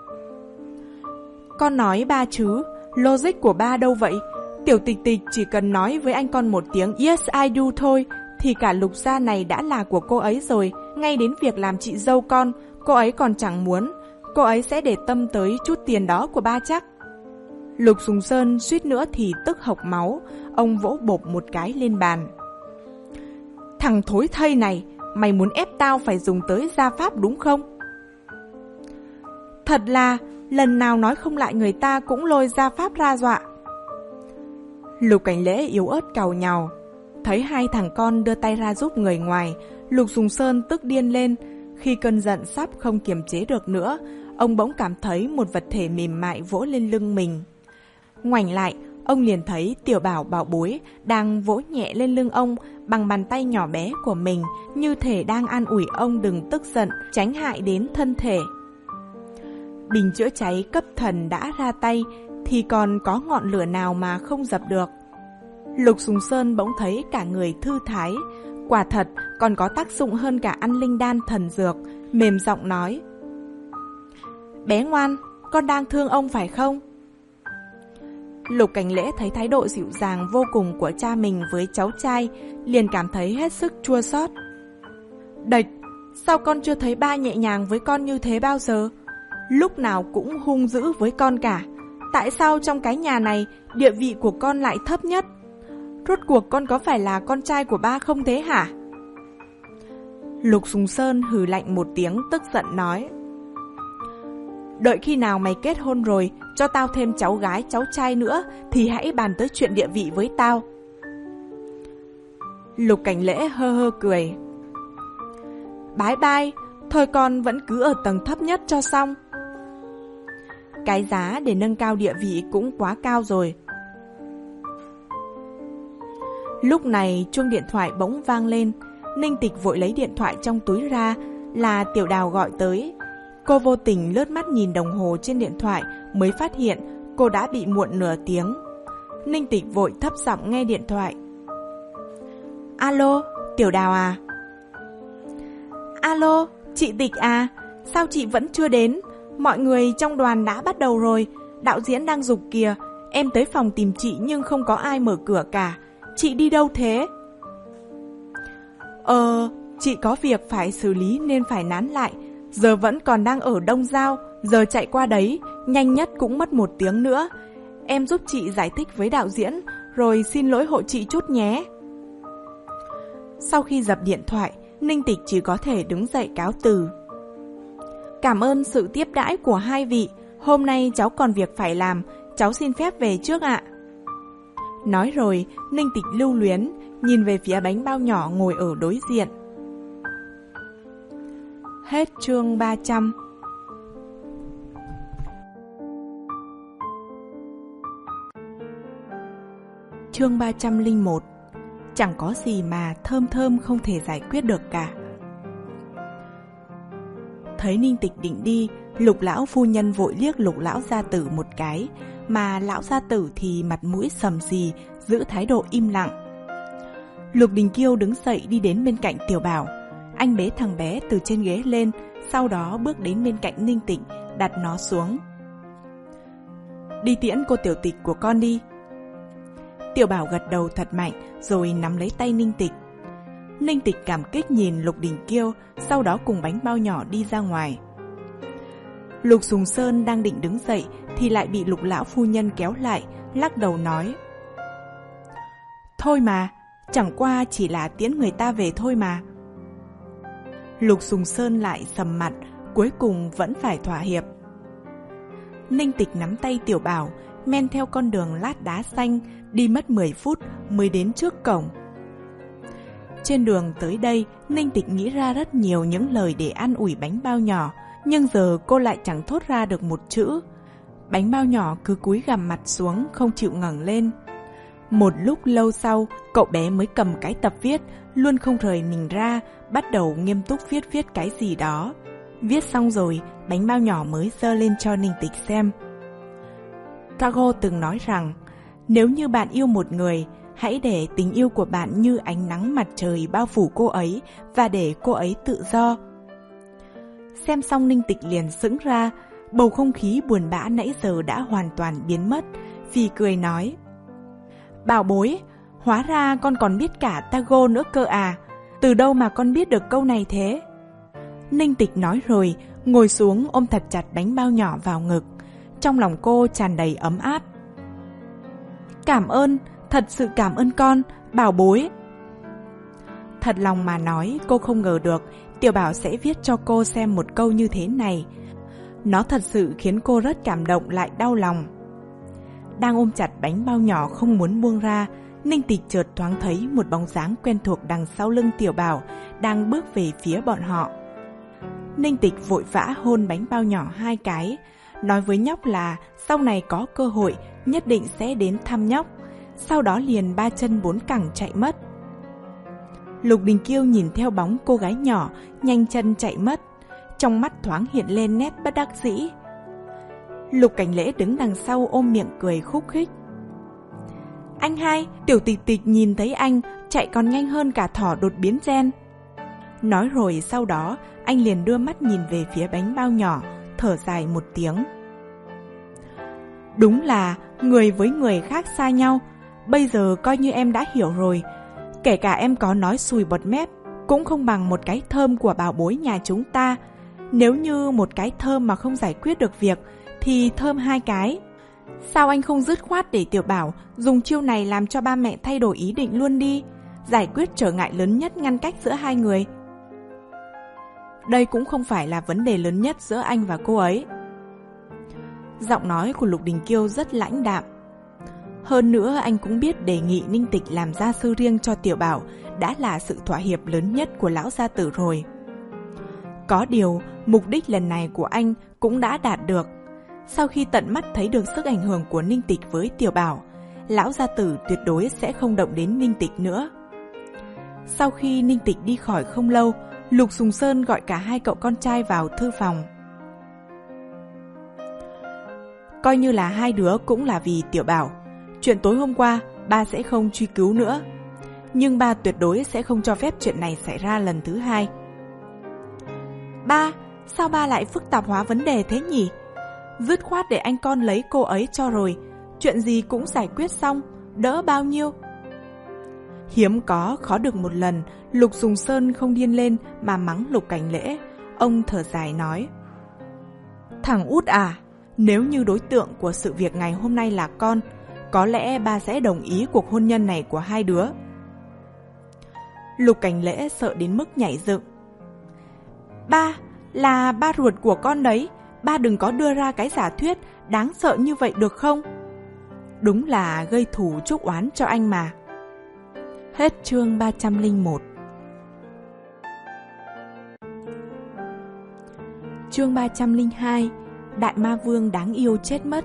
Con nói ba chứ, logic của ba đâu vậy? Tiểu Tịch Tịch chỉ cần nói với anh con một tiếng yes I do thôi, thì cả Lục gia này đã là của cô ấy rồi. Ngay đến việc làm chị dâu con, cô ấy còn chẳng muốn. Cô ấy sẽ để tâm tới chút tiền đó của ba chắc. Lục Sùng Sơn suýt nữa thì tức hộc máu. Ông vỗ bộp một cái lên bàn. Thằng thối thây này, mày muốn ép tao phải dùng tới gia pháp đúng không? Thật là lần nào nói không lại người ta cũng lôi gia pháp ra dọa. Lục Cảnh Lễ yếu ớt càu nhàu. Thấy hai thằng con đưa tay ra giúp người ngoài, Lục Sùng Sơn tức điên lên. Khi cơn giận sắp không kiềm chế được nữa, ông bỗng cảm thấy một vật thể mềm mại vỗ lên lưng mình. Ngoảnh lại, ông liền thấy Tiểu Bảo bảo bối đang vỗ nhẹ lên lưng ông bằng bàn tay nhỏ bé của mình, như thể đang an ủi ông đừng tức giận, tránh hại đến thân thể. Bình chữa cháy cấp thần đã ra tay, thì còn có ngọn lửa nào mà không dập được. Lục Sùng Sơn bỗng thấy cả người thư thái, quả thật còn có tác dụng hơn cả ăn linh đan thần dược, mềm giọng nói. Bé ngoan, con đang thương ông phải không? Lục Cảnh Lễ thấy thái độ dịu dàng vô cùng của cha mình với cháu trai, liền cảm thấy hết sức chua xót. Đệch, sao con chưa thấy ba nhẹ nhàng với con như thế bao giờ? Lúc nào cũng hung dữ với con cả. Tại sao trong cái nhà này địa vị của con lại thấp nhất? Rốt cuộc con có phải là con trai của ba không thế hả? Lục Sùng Sơn hừ lạnh một tiếng tức giận nói: Đợi khi nào mày kết hôn rồi, cho tao thêm cháu gái cháu trai nữa, thì hãy bàn tới chuyện địa vị với tao. Lục Cảnh Lễ hơ hơ cười: Bái bai, thôi con vẫn cứ ở tầng thấp nhất cho xong. Cái giá để nâng cao địa vị cũng quá cao rồi. Lúc này chuông điện thoại bỗng vang lên. Ninh Tịch vội lấy điện thoại trong túi ra, là Tiểu Đào gọi tới. Cô vô tình lướt mắt nhìn đồng hồ trên điện thoại mới phát hiện cô đã bị muộn nửa tiếng. Ninh Tịch vội thấp giọng nghe điện thoại: Alo, Tiểu Đào à? Alo, chị Tịch à? Sao chị vẫn chưa đến? Mọi người trong đoàn đã bắt đầu rồi, đạo diễn đang giục kìa. Em tới phòng tìm chị nhưng không có ai mở cửa cả. Chị đi đâu thế? Ờ, chị có việc phải xử lý nên phải nán lại. Giờ vẫn còn đang ở Đông Giao, giờ chạy qua đấy, nhanh nhất cũng mất một tiếng nữa. Em giúp chị giải thích với đạo diễn, rồi xin lỗi hộ chị chút nhé. Sau khi dập điện thoại, Ninh Tịch chỉ có thể đứng dậy cáo từ. Cảm ơn sự tiếp đãi của hai vị, hôm nay cháu còn việc phải làm, cháu xin phép về trước ạ. Nói rồi, Ninh Tịch lưu luyến, nhìn về phía bánh bao nhỏ ngồi ở đối diện. Hết chương ba trăm. Chương ba trăm lẻ một. Chẳng có gì mà thơm thơm không thể giải quyết được cả. Thấy Ninh Tịch định đi, Lục lão phu nhân vội liếc Lục lão gia tử một cái, mà lão gia tử thì mặt mũi sầm sì, giữ thái độ im lặng. Lục Đình Kiêu đứng dậy đi đến bên cạnh Tiểu Bảo. Anh bế thằng bé từ trên ghế lên, sau đó bước đến bên cạnh Ninh Tịch, đặt nó xuống. Đi tiễn cô tiểu Tịch của con đi. Tiểu Bảo gật đầu thật mạnh, rồi nắm lấy tay Ninh Tịch. Ninh Tịch cảm kích nhìn Lục Đình Kiêu, sau đó cùng bánh bao nhỏ đi ra ngoài. Lục Sùng Sơn đang định đứng dậy thì lại bị Lục lão phu nhân kéo lại, lắc đầu nói: Thôi mà, chẳng qua chỉ là tiễn người ta về thôi mà. Lục Sùng Sơn lại sầm mặt, cuối cùng vẫn phải thỏa hiệp. Ninh Tịch nắm tay Tiểu Bảo, men theo con đường lát đá xanh, đi mất mười phút mới đến trước cổng. Trên đường tới đây, Ninh Tịch nghĩ ra rất nhiều những lời để an ủi bánh bao nhỏ, nhưng giờ cô lại chẳng thốt ra được một chữ. Bánh bao nhỏ cứ cúi gằm mặt xuống, không chịu ngẩng lên. Một lúc lâu sau, cậu bé mới cầm cái tập viết, luôn không rời mình ra, bắt đầu nghiêm túc viết viết cái gì đó. Viết xong rồi, bánh bao nhỏ mới giơ lên cho Ninh Tịch xem. Kago từng nói rằng, nếu như bạn yêu một người, hãy để tình yêu của bạn như ánh nắng mặt trời bao phủ cô ấy và để cô ấy tự do. Xem xong Ninh Tịch liền sững ra, bầu không khí buồn bã nãy giờ đã hoàn toàn biến mất, vì cười nói: Bảo bối, hóa ra con còn biết cả Tago nữa cơ à, từ đâu mà con biết được câu này thế? Ninh Tịch nói rồi, ngồi xuống ôm thật chặt bánh bao nhỏ vào ngực. Trong lòng cô tràn đầy ấm áp. Cảm ơn, thật sự cảm ơn con, bảo bối. Thật lòng mà nói, cô không ngờ được Tiểu Bảo sẽ viết cho cô xem một câu như thế này. Nó thật sự khiến cô rất cảm động lại đau lòng. Đang ôm chặt bánh bao nhỏ không muốn buông ra, Ninh Tịch chợt thoáng thấy một bóng dáng quen thuộc đằng sau lưng Tiểu Bảo đang bước về phía bọn họ. Ninh Tịch vội vã hôn bánh bao nhỏ hai cái, nói với nhóc là sau này có cơ hội nhất định sẽ đến thăm nhóc, sau đó liền ba chân bốn cẳng chạy mất. Lục Đình Kiêu nhìn theo bóng cô gái nhỏ nhanh chân chạy mất, trong mắt thoáng hiện lên nét bất đắc dĩ. Lục Cảnh Lễ đứng đằng sau ôm miệng cười khúc khích. Anh hai, tiểu Tịch Tịch nhìn thấy anh chạy còn nhanh hơn cả thỏ đột biến gen. Nói rồi sau đó anh liền đưa mắt nhìn về phía bánh bao nhỏ, thở dài một tiếng. Đúng là người với người khác xa nhau. Bây giờ coi như em đã hiểu rồi. Kể cả em có nói xùi bọt mép cũng không bằng một cái thơm của bảo bối nhà chúng ta. Nếu như một cái thơm mà không giải quyết được việc thì thơm hai cái. Sao anh không dứt khoát để Tiểu Bảo dùng chiêu này làm cho ba mẹ thay đổi ý định luôn đi, giải quyết trở ngại lớn nhất ngăn cách giữa hai người? Đây cũng không phải là vấn đề lớn nhất giữa anh và cô ấy. Giọng nói của Lục Đình Kiêu rất lãnh đạm. Hơn nữa anh cũng biết đề nghị Ninh Tịch làm gia sư riêng cho Tiểu Bảo đã là sự thỏa hiệp lớn nhất của lão gia tử rồi. Có điều, mục đích lần này của anh cũng đã đạt được. Sau khi tận mắt thấy được sức ảnh hưởng của Ninh Tịch với Tiểu Bảo, lão gia tử tuyệt đối sẽ không động đến Ninh Tịch nữa. Sau khi Ninh Tịch đi khỏi không lâu, Lục Sùng Sơn gọi cả hai cậu con trai vào thư phòng. Coi như là hai đứa cũng là vì Tiểu Bảo. Chuyện tối hôm qua, ba sẽ không truy cứu nữa. Nhưng ba tuyệt đối sẽ không cho phép chuyện này xảy ra lần thứ hai. Ba, sao ba lại phức tạp hóa vấn đề thế nhỉ? Dứt khoát để anh con lấy cô ấy cho rồi. Chuyện gì cũng giải quyết xong, đỡ bao nhiêu. Hiếm có, khó được một lần, Lục Sùng Sơn không điên lên mà mắng Lục Cảnh Lễ. Ông thở dài nói: Thằng út à, nếu như đối tượng của sự việc ngày hôm nay là con, có lẽ ba sẽ đồng ý cuộc hôn nhân này của hai đứa. Lục Cảnh Lễ sợ đến mức nhảy dựng. Ba, là ba ruột của con đấy, ba đừng có đưa ra cái giả thuyết đáng sợ như vậy được không? Đúng là gây thù chuốc oán cho anh mà. Hết chương ba trăm lẻ một. Chương ba trăm lẻ hai. Đại ma vương đáng yêu chết mất.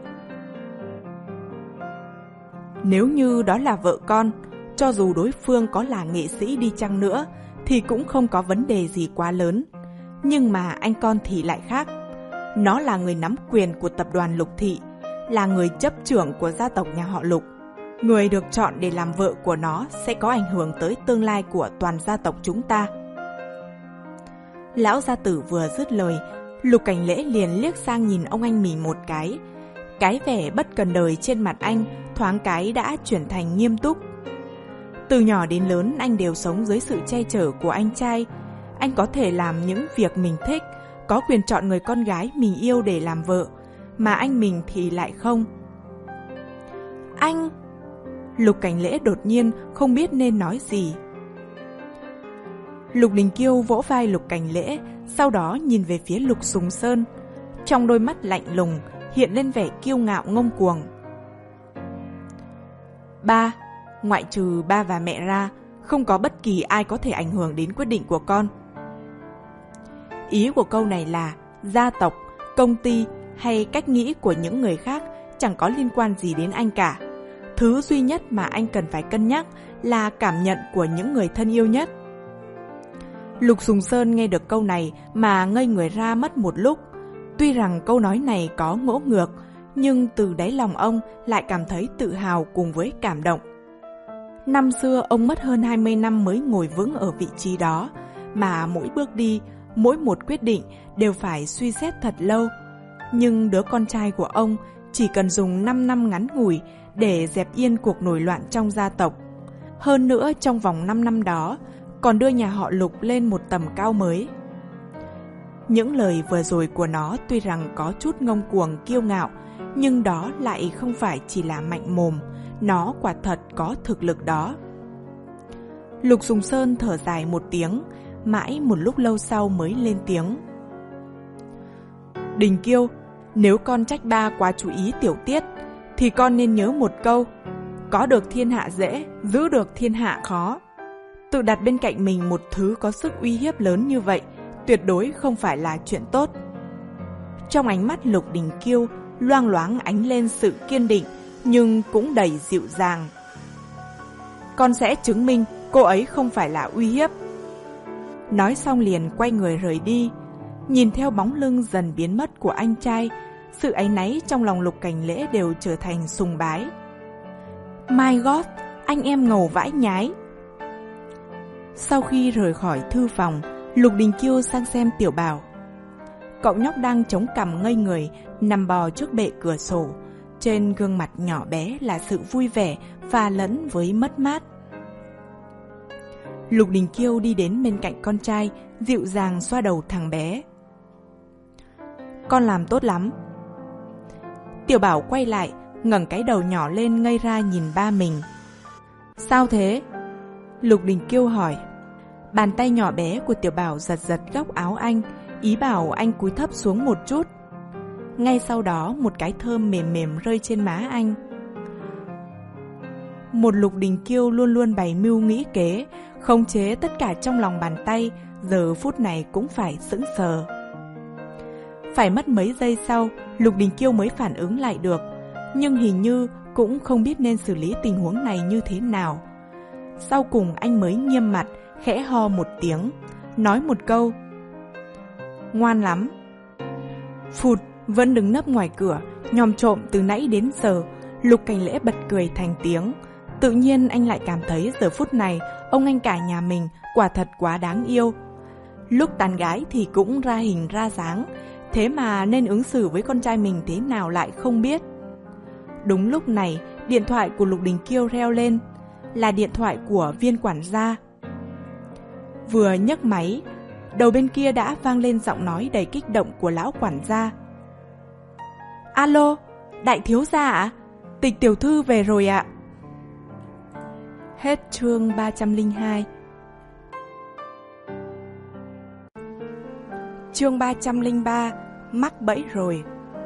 Nếu như đó là vợ con, cho dù đối phương có là nghệ sĩ đi chăng nữa thì cũng không có vấn đề gì quá lớn. Nhưng mà anh con thì lại khác. Nó là người nắm quyền của tập đoàn Lục Thị, là người chấp trưởng của gia tộc nhà họ Lục. Người được chọn để làm vợ của nó sẽ có ảnh hưởng tới tương lai của toàn gia tộc chúng ta. Lão gia tử vừa dứt lời, Lục Cảnh Lễ liền liếc sang nhìn ông anh mình một cái. Cái vẻ bất cần đời trên mặt anh thoáng cái đã chuyển thành nghiêm túc. Từ nhỏ đến lớn anh đều sống dưới sự che chở của anh trai. Anh có thể làm những việc mình thích, có quyền chọn người con gái mình yêu để làm vợ, mà anh mình thì lại không. Anh... Lục Cảnh Lễ đột nhiên không biết nên nói gì. Lục Đình Kiêu vỗ vai Lục Cảnh Lễ, sau đó nhìn về phía Lục Sùng Sơn. Trong đôi mắt lạnh lùng hiện lên vẻ kiêu ngạo ngông cuồng. Ba, ngoại trừ ba và mẹ ra, không có bất kỳ ai có thể ảnh hưởng đến quyết định của con. Ý của câu này là gia tộc, công ty hay cách nghĩ của những người khác chẳng có liên quan gì đến anh cả. Thứ duy nhất mà anh cần phải cân nhắc là cảm nhận của những người thân yêu nhất. Lục Sùng Sơn nghe được câu này mà ngây người ra mất một lúc. Tuy rằng câu nói này có ngỗ ngược, nhưng từ đáy lòng ông lại cảm thấy tự hào cùng với cảm động. Năm xưa ông mất hơn hai mươi năm mới ngồi vững ở vị trí đó, mà mỗi bước đi, mỗi một quyết định đều phải suy xét thật lâu. Nhưng đứa con trai của ông chỉ cần dùng năm năm ngắn ngủi để dẹp yên cuộc nổi loạn trong gia tộc. Hơn nữa trong vòng năm năm đó còn đưa nhà họ Lục lên một tầm cao mới. Những lời vừa rồi của nó tuy rằng có chút ngông cuồng kiêu ngạo, nhưng đó lại không phải chỉ là mạnh mồm, nó quả thật có thực lực đó. Lục Sùng Sơn thở dài một tiếng, mãi một lúc lâu sau mới lên tiếng. Đình Kiêu, nếu con trách ba quá chú ý tiểu tiết, thì con nên nhớ một câu: có được thiên hạ dễ, giữ được thiên hạ khó. Tự đặt bên cạnh mình một thứ có sức uy hiếp lớn như vậy tuyệt đối không phải là chuyện tốt. Trong ánh mắt Lục Đình Kiêu loang loáng ánh lên sự kiên định, nhưng cũng đầy dịu dàng. Con sẽ chứng minh cô ấy không phải là uy hiếp. Nói xong liền quay người rời đi. Nhìn theo bóng lưng dần biến mất của anh trai, sự áy náy trong lòng Lục Cảnh Lễ đều trở thành sùng bái. My God, anh em ngầu vãi nhái. Sau khi rời khỏi thư phòng, Lục Đình Kiêu sang xem Tiểu Bảo. Cậu nhóc đang chống cằm ngây người, nằm bò trước bệ cửa sổ. Trên gương mặt nhỏ bé là sự vui vẻ pha lẫn với mất mát. Lục Đình Kiêu đi đến bên cạnh con trai, dịu dàng xoa đầu thằng bé. Con làm tốt lắm. Tiểu Bảo quay lại, ngẩng cái đầu nhỏ lên ngây ra nhìn ba mình. Sao thế? Lục Đình Kiêu hỏi. Bàn tay nhỏ bé của Tiểu Bảo giật giật góc áo anh, ý bảo anh cúi thấp xuống một chút. Ngay sau đó một cái thơm mềm mềm rơi trên má anh. Một Lục Đình Kiêu luôn luôn bày mưu nghĩ kế, khống chế tất cả trong lòng bàn tay, giờ phút này cũng phải sững sờ. Phải mất mấy giây sau, Lục Đình Kiêu mới phản ứng lại được, nhưng hình như cũng không biết nên xử lý tình huống này như thế nào. Sau cùng anh mới nghiêm mặt, khẽ ho một tiếng, nói một câu. Ngoan lắm. Phụt, vẫn đứng nấp ngoài cửa, nhòm trộm từ nãy đến giờ, Lục Cảnh Lễ bật cười thành tiếng. Tự nhiên anh lại cảm thấy giờ phút này, ông anh cả nhà mình quả thật quá đáng yêu. Lúc tán gái thì cũng ra hình ra dáng, thế mà nên ứng xử với con trai mình thế nào lại không biết. Đúng lúc này, điện thoại của Lục Đình Kiêu reo lên, là điện thoại của Viên quản gia. Vừa nhấc máy, đầu bên kia đã vang lên giọng nói đầy kích động của lão quản gia. Alo, đại thiếu gia ạ? Tịch tiểu thư về rồi ạ. Hết chương ba trăm lẻ hai. Chương ba trăm lẻ ba, mắc bẫy rồi.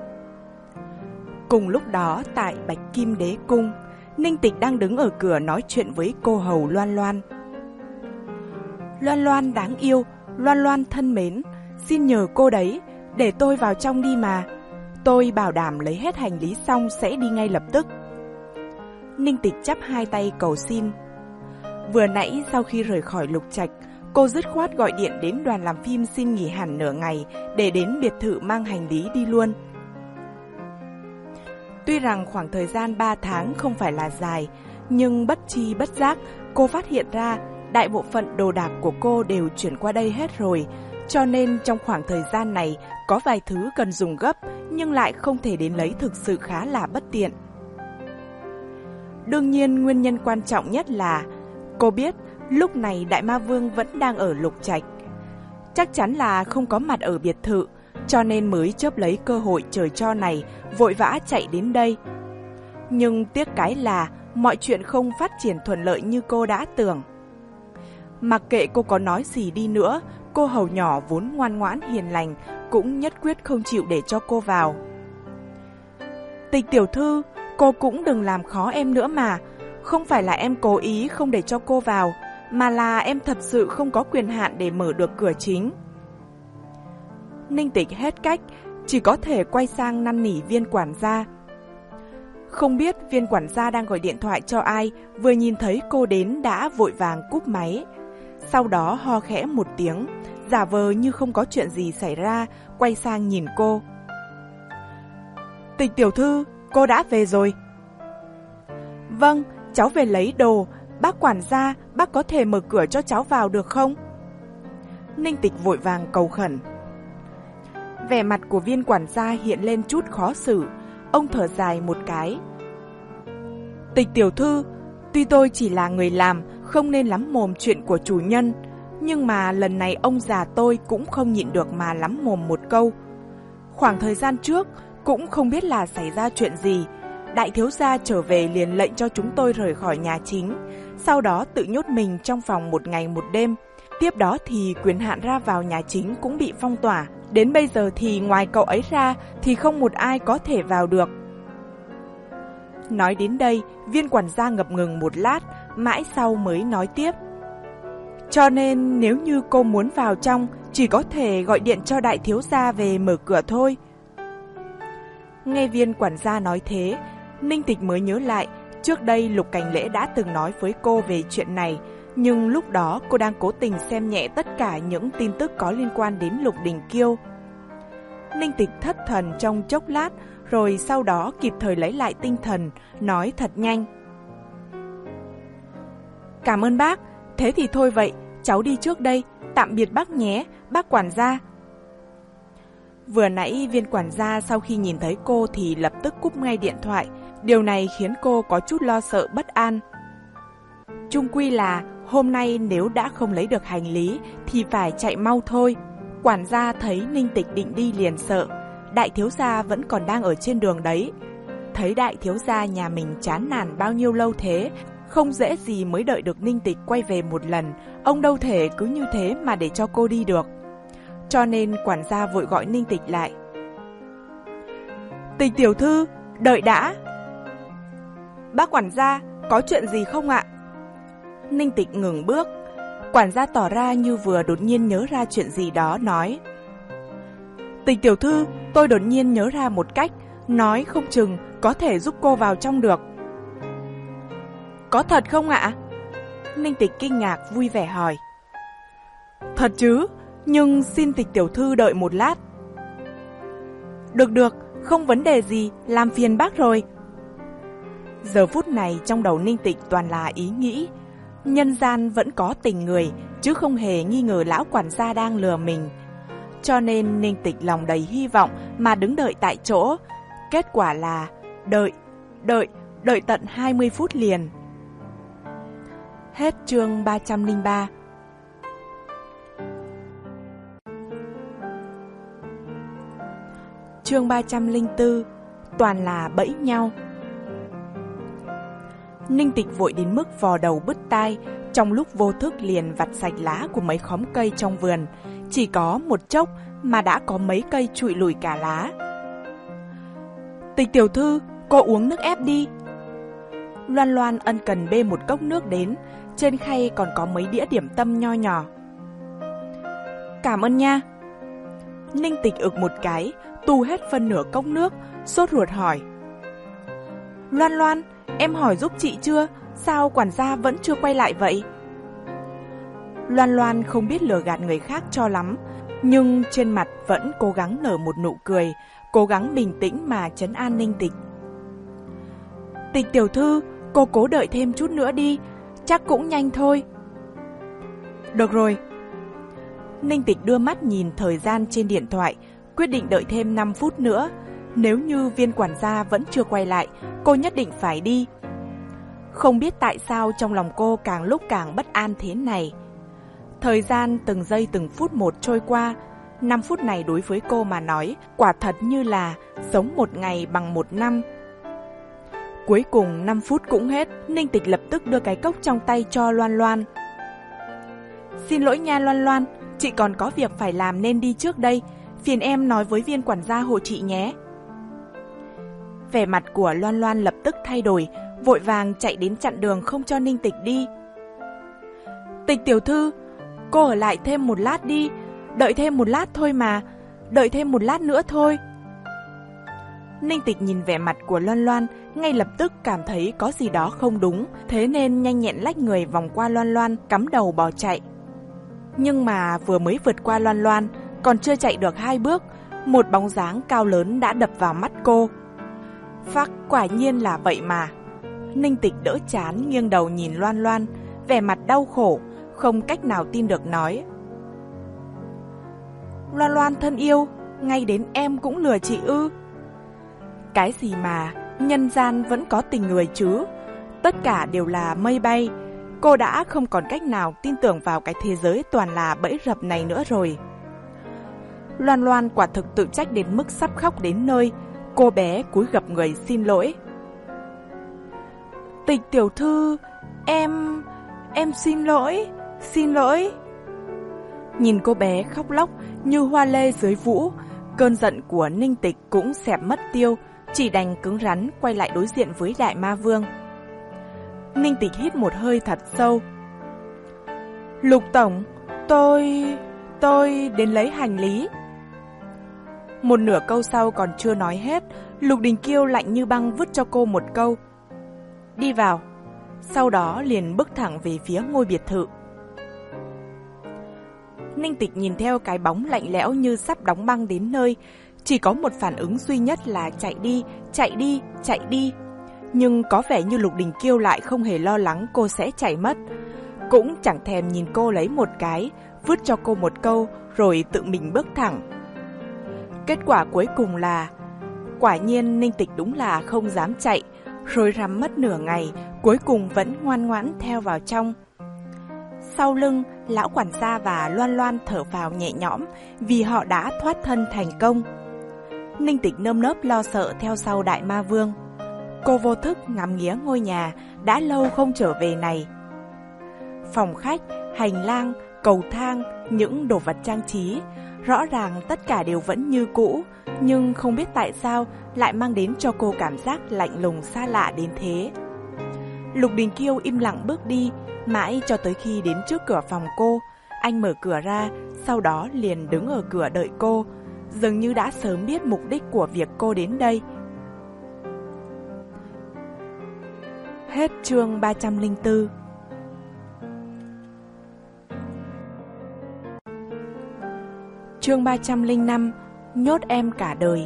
Cùng lúc đó tại Bạch Kim Đế Cung, Ninh Tịch đang đứng ở cửa nói chuyện với cô hầu Loan Loan. Loan Loan đáng yêu, Loan Loan thân mến, xin nhờ cô đấy, để tôi vào trong đi mà. Tôi bảo đảm lấy hết hành lý xong sẽ đi ngay lập tức. Ninh Tịch chắp hai tay cầu xin. Vừa nãy sau khi rời khỏi Lục Trạch, cô dứt khoát gọi điện đến đoàn làm phim xin nghỉ hẳn nửa ngày để đến biệt thự mang hành lý đi luôn. Tuy rằng khoảng thời gian ba tháng không phải là dài, nhưng bất chi bất giác cô phát hiện ra đại bộ phận đồ đạc của cô đều chuyển qua đây hết rồi, cho nên trong khoảng thời gian này có vài thứ cần dùng gấp nhưng lại không thể đến lấy thực sự khá là bất tiện. Đương nhiên nguyên nhân quan trọng nhất là cô biết lúc này Đại Ma Vương vẫn đang ở Lục Trạch, chắc chắn là không có mặt ở biệt thự, cho nên mới chớp lấy cơ hội trời cho này vội vã chạy đến đây. Nhưng tiếc cái là mọi chuyện không phát triển thuận lợi như cô đã tưởng. Mặc kệ cô có nói gì đi nữa, cô hầu nhỏ vốn ngoan ngoãn hiền lành cũng nhất quyết không chịu để cho cô vào. Tịch tiểu thư, cô cũng đừng làm khó em nữa mà. Không phải là em cố ý không để cho cô vào, mà là em thật sự không có quyền hạn để mở được cửa chính. Ninh Tịch hết cách, chỉ có thể quay sang năn nỉ Viên quản gia. Không biết Viên quản gia đang gọi điện thoại cho ai, vừa nhìn thấy cô đến đã vội vàng cúp máy. Sau đó ho khẽ một tiếng, giả vờ như không có chuyện gì xảy ra, quay sang nhìn cô. Tịch tiểu thư, cô đã về rồi. Vâng, cháu về lấy đồ. Bác quản gia, bác có thể mở cửa cho cháu vào được không? Ninh Tịch vội vàng cầu khẩn. Vẻ mặt của Viên quản gia hiện lên chút khó xử. Ông thở dài một cái. Tịch tiểu thư, tuy tôi chỉ là người làm, không nên lắm mồm chuyện của chủ nhân, nhưng mà lần này ông già tôi cũng không nhịn được mà lắm mồm một câu. Khoảng thời gian trước, cũng không biết là xảy ra chuyện gì, đại thiếu gia trở về liền lệnh cho chúng tôi rời khỏi nhà chính, sau đó tự nhốt mình trong phòng một ngày một đêm. Tiếp đó thì quyền hạn ra vào nhà chính cũng bị phong tỏa. Đến bây giờ thì ngoài cậu ấy ra thì không một ai có thể vào được. Nói đến đây, Viên quản gia ngập ngừng một lát, mãi sau mới nói tiếp. Cho nên nếu như cô muốn vào trong, chỉ có thể gọi điện cho đại thiếu gia về mở cửa thôi. Nghe Viên quản gia nói thế, Ninh Tịch mới nhớ lại, trước đây Lục Cảnh Lễ đã từng nói với cô về chuyện này, nhưng lúc đó cô đang cố tình xem nhẹ tất cả những tin tức có liên quan đến Lục Đình Kiêu. Ninh Tịch thất thần trong chốc lát, rồi sau đó kịp thời lấy lại tinh thần, nói thật nhanh. Cảm ơn bác, thế thì thôi vậy, cháu đi trước đây, tạm biệt bác nhé, bác quản gia. Vừa nãy Viên quản gia sau khi nhìn thấy cô thì lập tức cúp ngay điện thoại, điều này khiến cô có chút lo sợ bất an. Chung quy là hôm nay nếu đã không lấy được hành lý thì phải chạy mau thôi. Quản gia thấy Ninh Tịch định đi liền sợ, đại thiếu gia vẫn còn đang ở trên đường đấy. Thấy đại thiếu gia nhà mình chán nản bao nhiêu lâu thế, không dễ gì mới đợi được Ninh Tịch quay về một lần, ông đâu thể cứ như thế mà để cho cô đi được. Cho nên quản gia vội gọi Ninh Tịch lại. Tịch tiểu thư, đợi đã. Bác quản gia, có chuyện gì không ạ? Ninh Tịch ngừng bước. Quản gia tỏ ra như vừa đột nhiên nhớ ra chuyện gì đó, nói. Tịch tiểu thư, tôi đột nhiên nhớ ra một cách, nói không chừng có thể giúp cô vào trong được. Có thật không ạ? Ninh Tịch kinh ngạc vui vẻ hỏi. Thật chứ, nhưng xin Tịch tiểu thư đợi một lát. Được được, không vấn đề gì, làm phiền bác rồi. Giờ phút này trong đầu Ninh Tịch toàn là ý nghĩ. Nhân gian vẫn có tình người, chứ không hề nghi ngờ lão quản gia đang lừa mình. Cho nên Ninh Tịch lòng đầy hy vọng mà đứng đợi tại chỗ. Kết quả là đợi, đợi, đợi tận hai mươi phút liền. Hết chương ba trăm lẻ ba. Chương ba trăm lẻ bốn. Toàn là bẫy nhau. Ninh Tịch vội đến mức vò đầu bứt tai, trong lúc vô thức liền vặt sạch lá của mấy khóm cây trong vườn. Chỉ có một chốc mà đã có mấy cây trụi lùi cả lá. Tịch tiểu thư, cô uống nước ép đi. Loan Loan ân cần bê một cốc nước đến, trên khay còn có mấy đĩa điểm tâm nho nhỏ. Cảm ơn nha. Ninh Tịch ực một cái, tu hết phân nửa cốc nước, sốt ruột hỏi. Loan Loan, em hỏi giúp chị chưa? Sao quản gia vẫn chưa quay lại vậy? Loan Loan không biết lừa gạt người khác cho lắm, nhưng trên mặt vẫn cố gắng nở một nụ cười, cố gắng bình tĩnh mà trấn an Ninh Tịch. Tịch tiểu thư, cô cố đợi thêm chút nữa đi, chắc cũng nhanh thôi. Được rồi. Ninh Tịch đưa mắt nhìn thời gian trên điện thoại, quyết định đợi thêm năm phút nữa. Nếu như viên quản gia vẫn chưa quay lại, cô nhất định phải đi. Không biết tại sao trong lòng cô càng lúc càng bất an thế này. Thời gian từng giây từng phút một trôi qua, năm phút này đối với cô mà nói, quả thật như là sống một ngày bằng một năm. Cuối cùng năm phút cũng hết, Ninh Tịch lập tức đưa cái cốc trong tay cho Loan Loan. Xin lỗi nha Loan Loan, chị còn có việc phải làm nên đi trước đây, phiền em nói với viên quản gia hộ chị nhé. Vẻ mặt của Loan Loan lập tức thay đổi, vội vàng chạy đến chặn đường không cho Ninh Tịch đi. Tịch tiểu thư, cô ở lại thêm một lát đi, đợi thêm một lát thôi mà, đợi thêm một lát nữa thôi. Ninh Tịch nhìn vẻ mặt của Loan Loan, ngay lập tức cảm thấy có gì đó không đúng, thế nên nhanh nhẹn lách người vòng qua Loan Loan, cắm đầu bỏ chạy. Nhưng mà vừa mới vượt qua Loan Loan, còn chưa chạy được hai bước, một bóng dáng cao lớn đã đập vào mắt cô. Phắc, quả nhiên là vậy mà. Ninh Tịch đỡ chán nghiêng đầu nhìn Loan Loan, vẻ mặt đau khổ, không cách nào tin được nói. Loan Loan thân yêu, ngay đến em cũng lừa chị ư? Cái gì mà, nhân gian vẫn có tình người chứ? Tất cả đều là mây bay. Cô đã không còn cách nào tin tưởng vào cái thế giới toàn là bẫy rập này nữa rồi. Loan Loan quả thực tự trách đến mức sắp khóc đến nơi. Cô bé cúi gập người xin lỗi. Tịch tiểu thư, em... em xin lỗi, xin lỗi. Nhìn cô bé khóc lóc như hoa lê dưới vũ, cơn giận của Ninh Tịch cũng xẹp mất tiêu, chỉ đành cứng rắn quay lại đối diện với Đại Ma Vương. Ninh Tịch hít một hơi thật sâu. Lục tổng, tôi... tôi đến lấy hành lý. Một nửa câu sau còn chưa nói hết, Lục Đình Kiêu lạnh như băng vứt cho cô một câu. Đi vào. Sau đó liền bước thẳng về phía ngôi biệt thự. Ninh Tịch nhìn theo cái bóng lạnh lẽo như sắp đóng băng đến nơi, chỉ có một phản ứng duy nhất là chạy đi, chạy đi, chạy đi. Nhưng có vẻ như Lục Đình Kiêu lại không hề lo lắng cô sẽ chạy mất, cũng chẳng thèm nhìn cô lấy một cái, vứt cho cô một câu rồi tự mình bước thẳng. Kết quả cuối cùng là, quả nhiên Ninh Tịch đúng là không dám chạy, rối rắm mất nửa ngày, cuối cùng vẫn ngoan ngoãn theo vào trong. Sau lưng, lão quản gia và Loan Loan thở phào nhẹ nhõm vì họ đã thoát thân thành công. Ninh Tịch nơm nớp lo sợ theo sau Đại Ma Vương. Cô vô thức ngắm nghía ngôi nhà đã lâu không trở về này. Phòng khách, hành lang, cầu thang, những đồ vật trang trí, rõ ràng tất cả đều vẫn như cũ, nhưng không biết tại sao lại mang đến cho cô cảm giác lạnh lùng xa lạ đến thế. Lục Đình Kiêu im lặng bước đi, mãi cho tới khi đến trước cửa phòng cô, anh mở cửa ra, sau đó liền đứng ở cửa đợi cô, dường như đã sớm biết mục đích của việc cô đến đây. Hết chương ba trăm lẻ bốn. Chương ba trăm lẻ năm, nhốt em cả đời.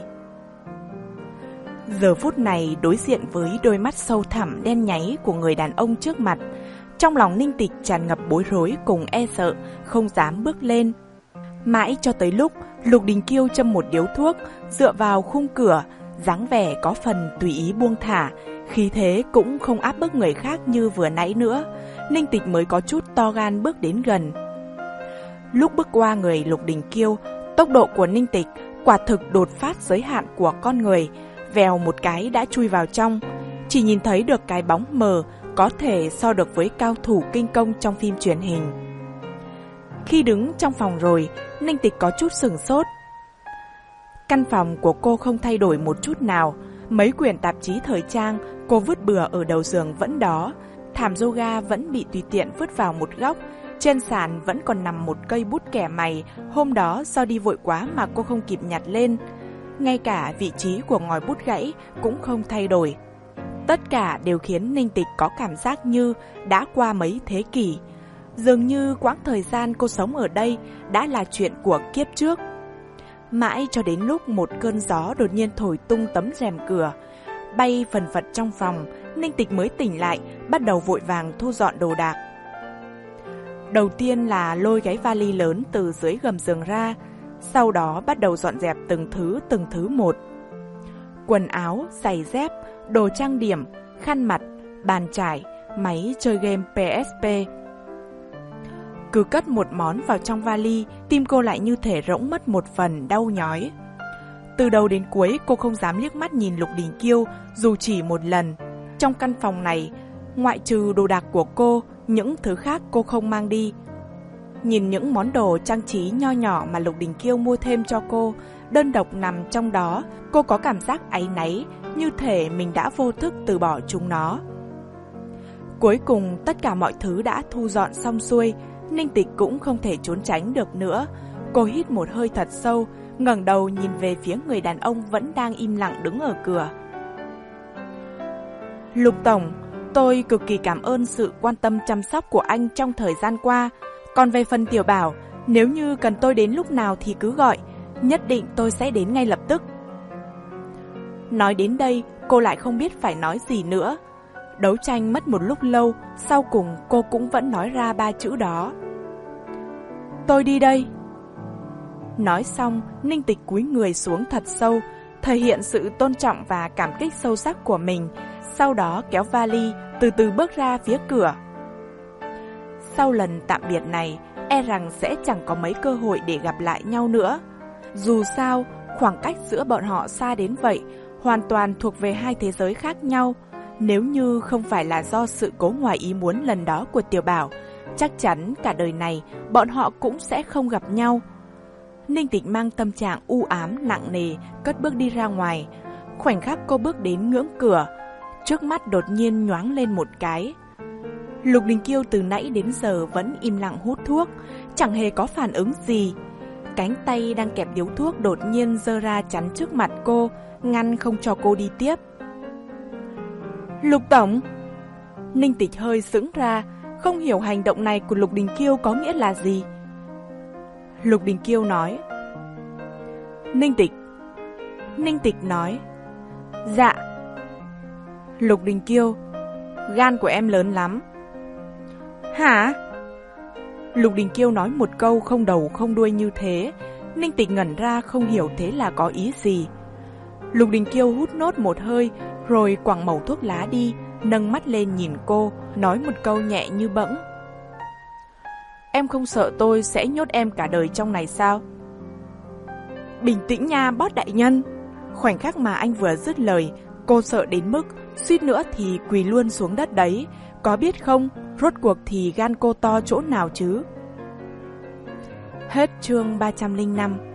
Giờ phút này đối diện với đôi mắt sâu thẳm đen nháy của người đàn ông trước mặt, trong lòng Ninh Tịch tràn ngập bối rối cùng e sợ, không dám bước lên. Mãi cho tới lúc Lục Đình Kiêu châm một điếu thuốc, dựa vào khung cửa, dáng vẻ có phần tùy ý buông thả, khí thế cũng không áp bức người khác như vừa nãy nữa, Ninh Tịch mới có chút to gan bước đến gần. Lúc bước qua người Lục Đình Kiêu, tốc độ của Ninh Tịch quả thực đột phát giới hạn của con người, vèo một cái đã chui vào trong, chỉ nhìn thấy được cái bóng mờ có thể so được với cao thủ kinh công trong phim truyền hình. Khi đứng trong phòng rồi, Ninh Tịch có chút sửng sốt. Căn phòng của cô không thay đổi một chút nào, mấy quyển tạp chí thời trang cô vứt bừa ở đầu giường vẫn đó, thảm yoga vẫn bị tùy tiện vứt vào một góc, trên sàn vẫn còn nằm một cây bút kẻ mày, hôm đó do đi vội quá mà cô không kịp nhặt lên. Ngay cả vị trí của ngòi bút gãy cũng không thay đổi. Tất cả đều khiến Ninh Tịch có cảm giác như đã qua mấy thế kỷ. Dường như quãng thời gian cô sống ở đây đã là chuyện của kiếp trước. Mãi cho đến lúc một cơn gió đột nhiên thổi tung tấm rèm cửa, bay phần phật trong phòng, Ninh Tịch mới tỉnh lại, bắt đầu vội vàng thu dọn đồ đạc. Đầu tiên là lôi cái vali lớn từ dưới gầm giường ra, sau đó bắt đầu dọn dẹp từng thứ từng thứ một. Quần áo, giày dép, đồ trang điểm, khăn mặt, bàn chải, máy chơi game pê ét pê. Cứ cất một món vào trong vali, tim cô lại như thể rỗng mất một phần, đau nhói. Từ đầu đến cuối cô không dám liếc mắt nhìn Lục Đình Kiêu dù chỉ một lần. Trong căn phòng này, ngoại trừ đồ đạc của cô, những thứ khác cô không mang đi. Nhìn những món đồ trang trí nho nhỏ mà Lục Đình Kiêu mua thêm cho cô, đơn độc nằm trong đó, cô có cảm giác áy náy, như thể mình đã vô thức từ bỏ chúng nó. Cuối cùng tất cả mọi thứ đã thu dọn xong xuôi, Ninh Tịch cũng không thể trốn tránh được nữa. Cô hít một hơi thật sâu, ngẩng đầu nhìn về phía người đàn ông vẫn đang im lặng đứng ở cửa. Lục Tổng, tôi cực kỳ cảm ơn sự quan tâm chăm sóc của anh trong thời gian qua. Còn về phần Tiểu Bảo, nếu như cần tôi đến lúc nào thì cứ gọi, nhất định tôi sẽ đến ngay lập tức. Nói đến đây, cô lại không biết phải nói gì nữa. Đấu tranh mất một lúc lâu, sau cùng cô cũng vẫn nói ra ba chữ đó. Tôi đi đây. Nói xong, Ninh Tịch cúi người xuống thật sâu, thể hiện sự tôn trọng và cảm kích sâu sắc của mình, sau đó kéo vali, từ từ bước ra phía cửa. Sau lần tạm biệt này, e rằng sẽ chẳng có mấy cơ hội để gặp lại nhau nữa. Dù sao, khoảng cách giữa bọn họ xa đến vậy, hoàn toàn thuộc về hai thế giới khác nhau. Nếu như không phải là do sự cố ngoài ý muốn lần đó của Tiểu Bảo, chắc chắn cả đời này bọn họ cũng sẽ không gặp nhau. Ninh Tịch mang tâm trạng u ám nặng nề cất bước đi ra ngoài. Khoảnh khắc cô bước đến ngưỡng cửa, trước mắt đột nhiên nhoáng lên một cái. Lục Đình Kiêu từ nãy đến giờ vẫn im lặng hút thuốc, chẳng hề có phản ứng gì. Cánh tay đang kẹp điếu thuốc đột nhiên giơ ra chắn trước mặt cô, ngăn không cho cô đi tiếp. Lục Tổng! Ninh Tịch hơi sững ra, không hiểu hành động này của Lục Đình Kiêu có nghĩa là gì. Lục Đình Kiêu nói. Ninh Tịch. Ninh Tịch nói. Dạ. Lục Đình Kiêu. Gan của em lớn lắm. Hả? Lục Đình Kiêu nói một câu không đầu không đuôi như thế. Ninh Tịch ngẩn ra không hiểu thế là có ý gì. Lục Đình Kiêu hút nốt một hơi, rồi quẳng mẩu thuốc lá đi, nâng mắt lên nhìn cô, nói một câu nhẹ như bẫng. Em không sợ tôi sẽ nhốt em cả đời trong này sao? Bình tĩnh nha, boss đại nhân. Khoảnh khắc mà anh vừa dứt lời, cô sợ đến mức suýt nữa thì quỳ luôn xuống đất đấy. Có biết không, rốt cuộc thì gan cô to chỗ nào chứ? Hết chương ba trăm lẻ năm.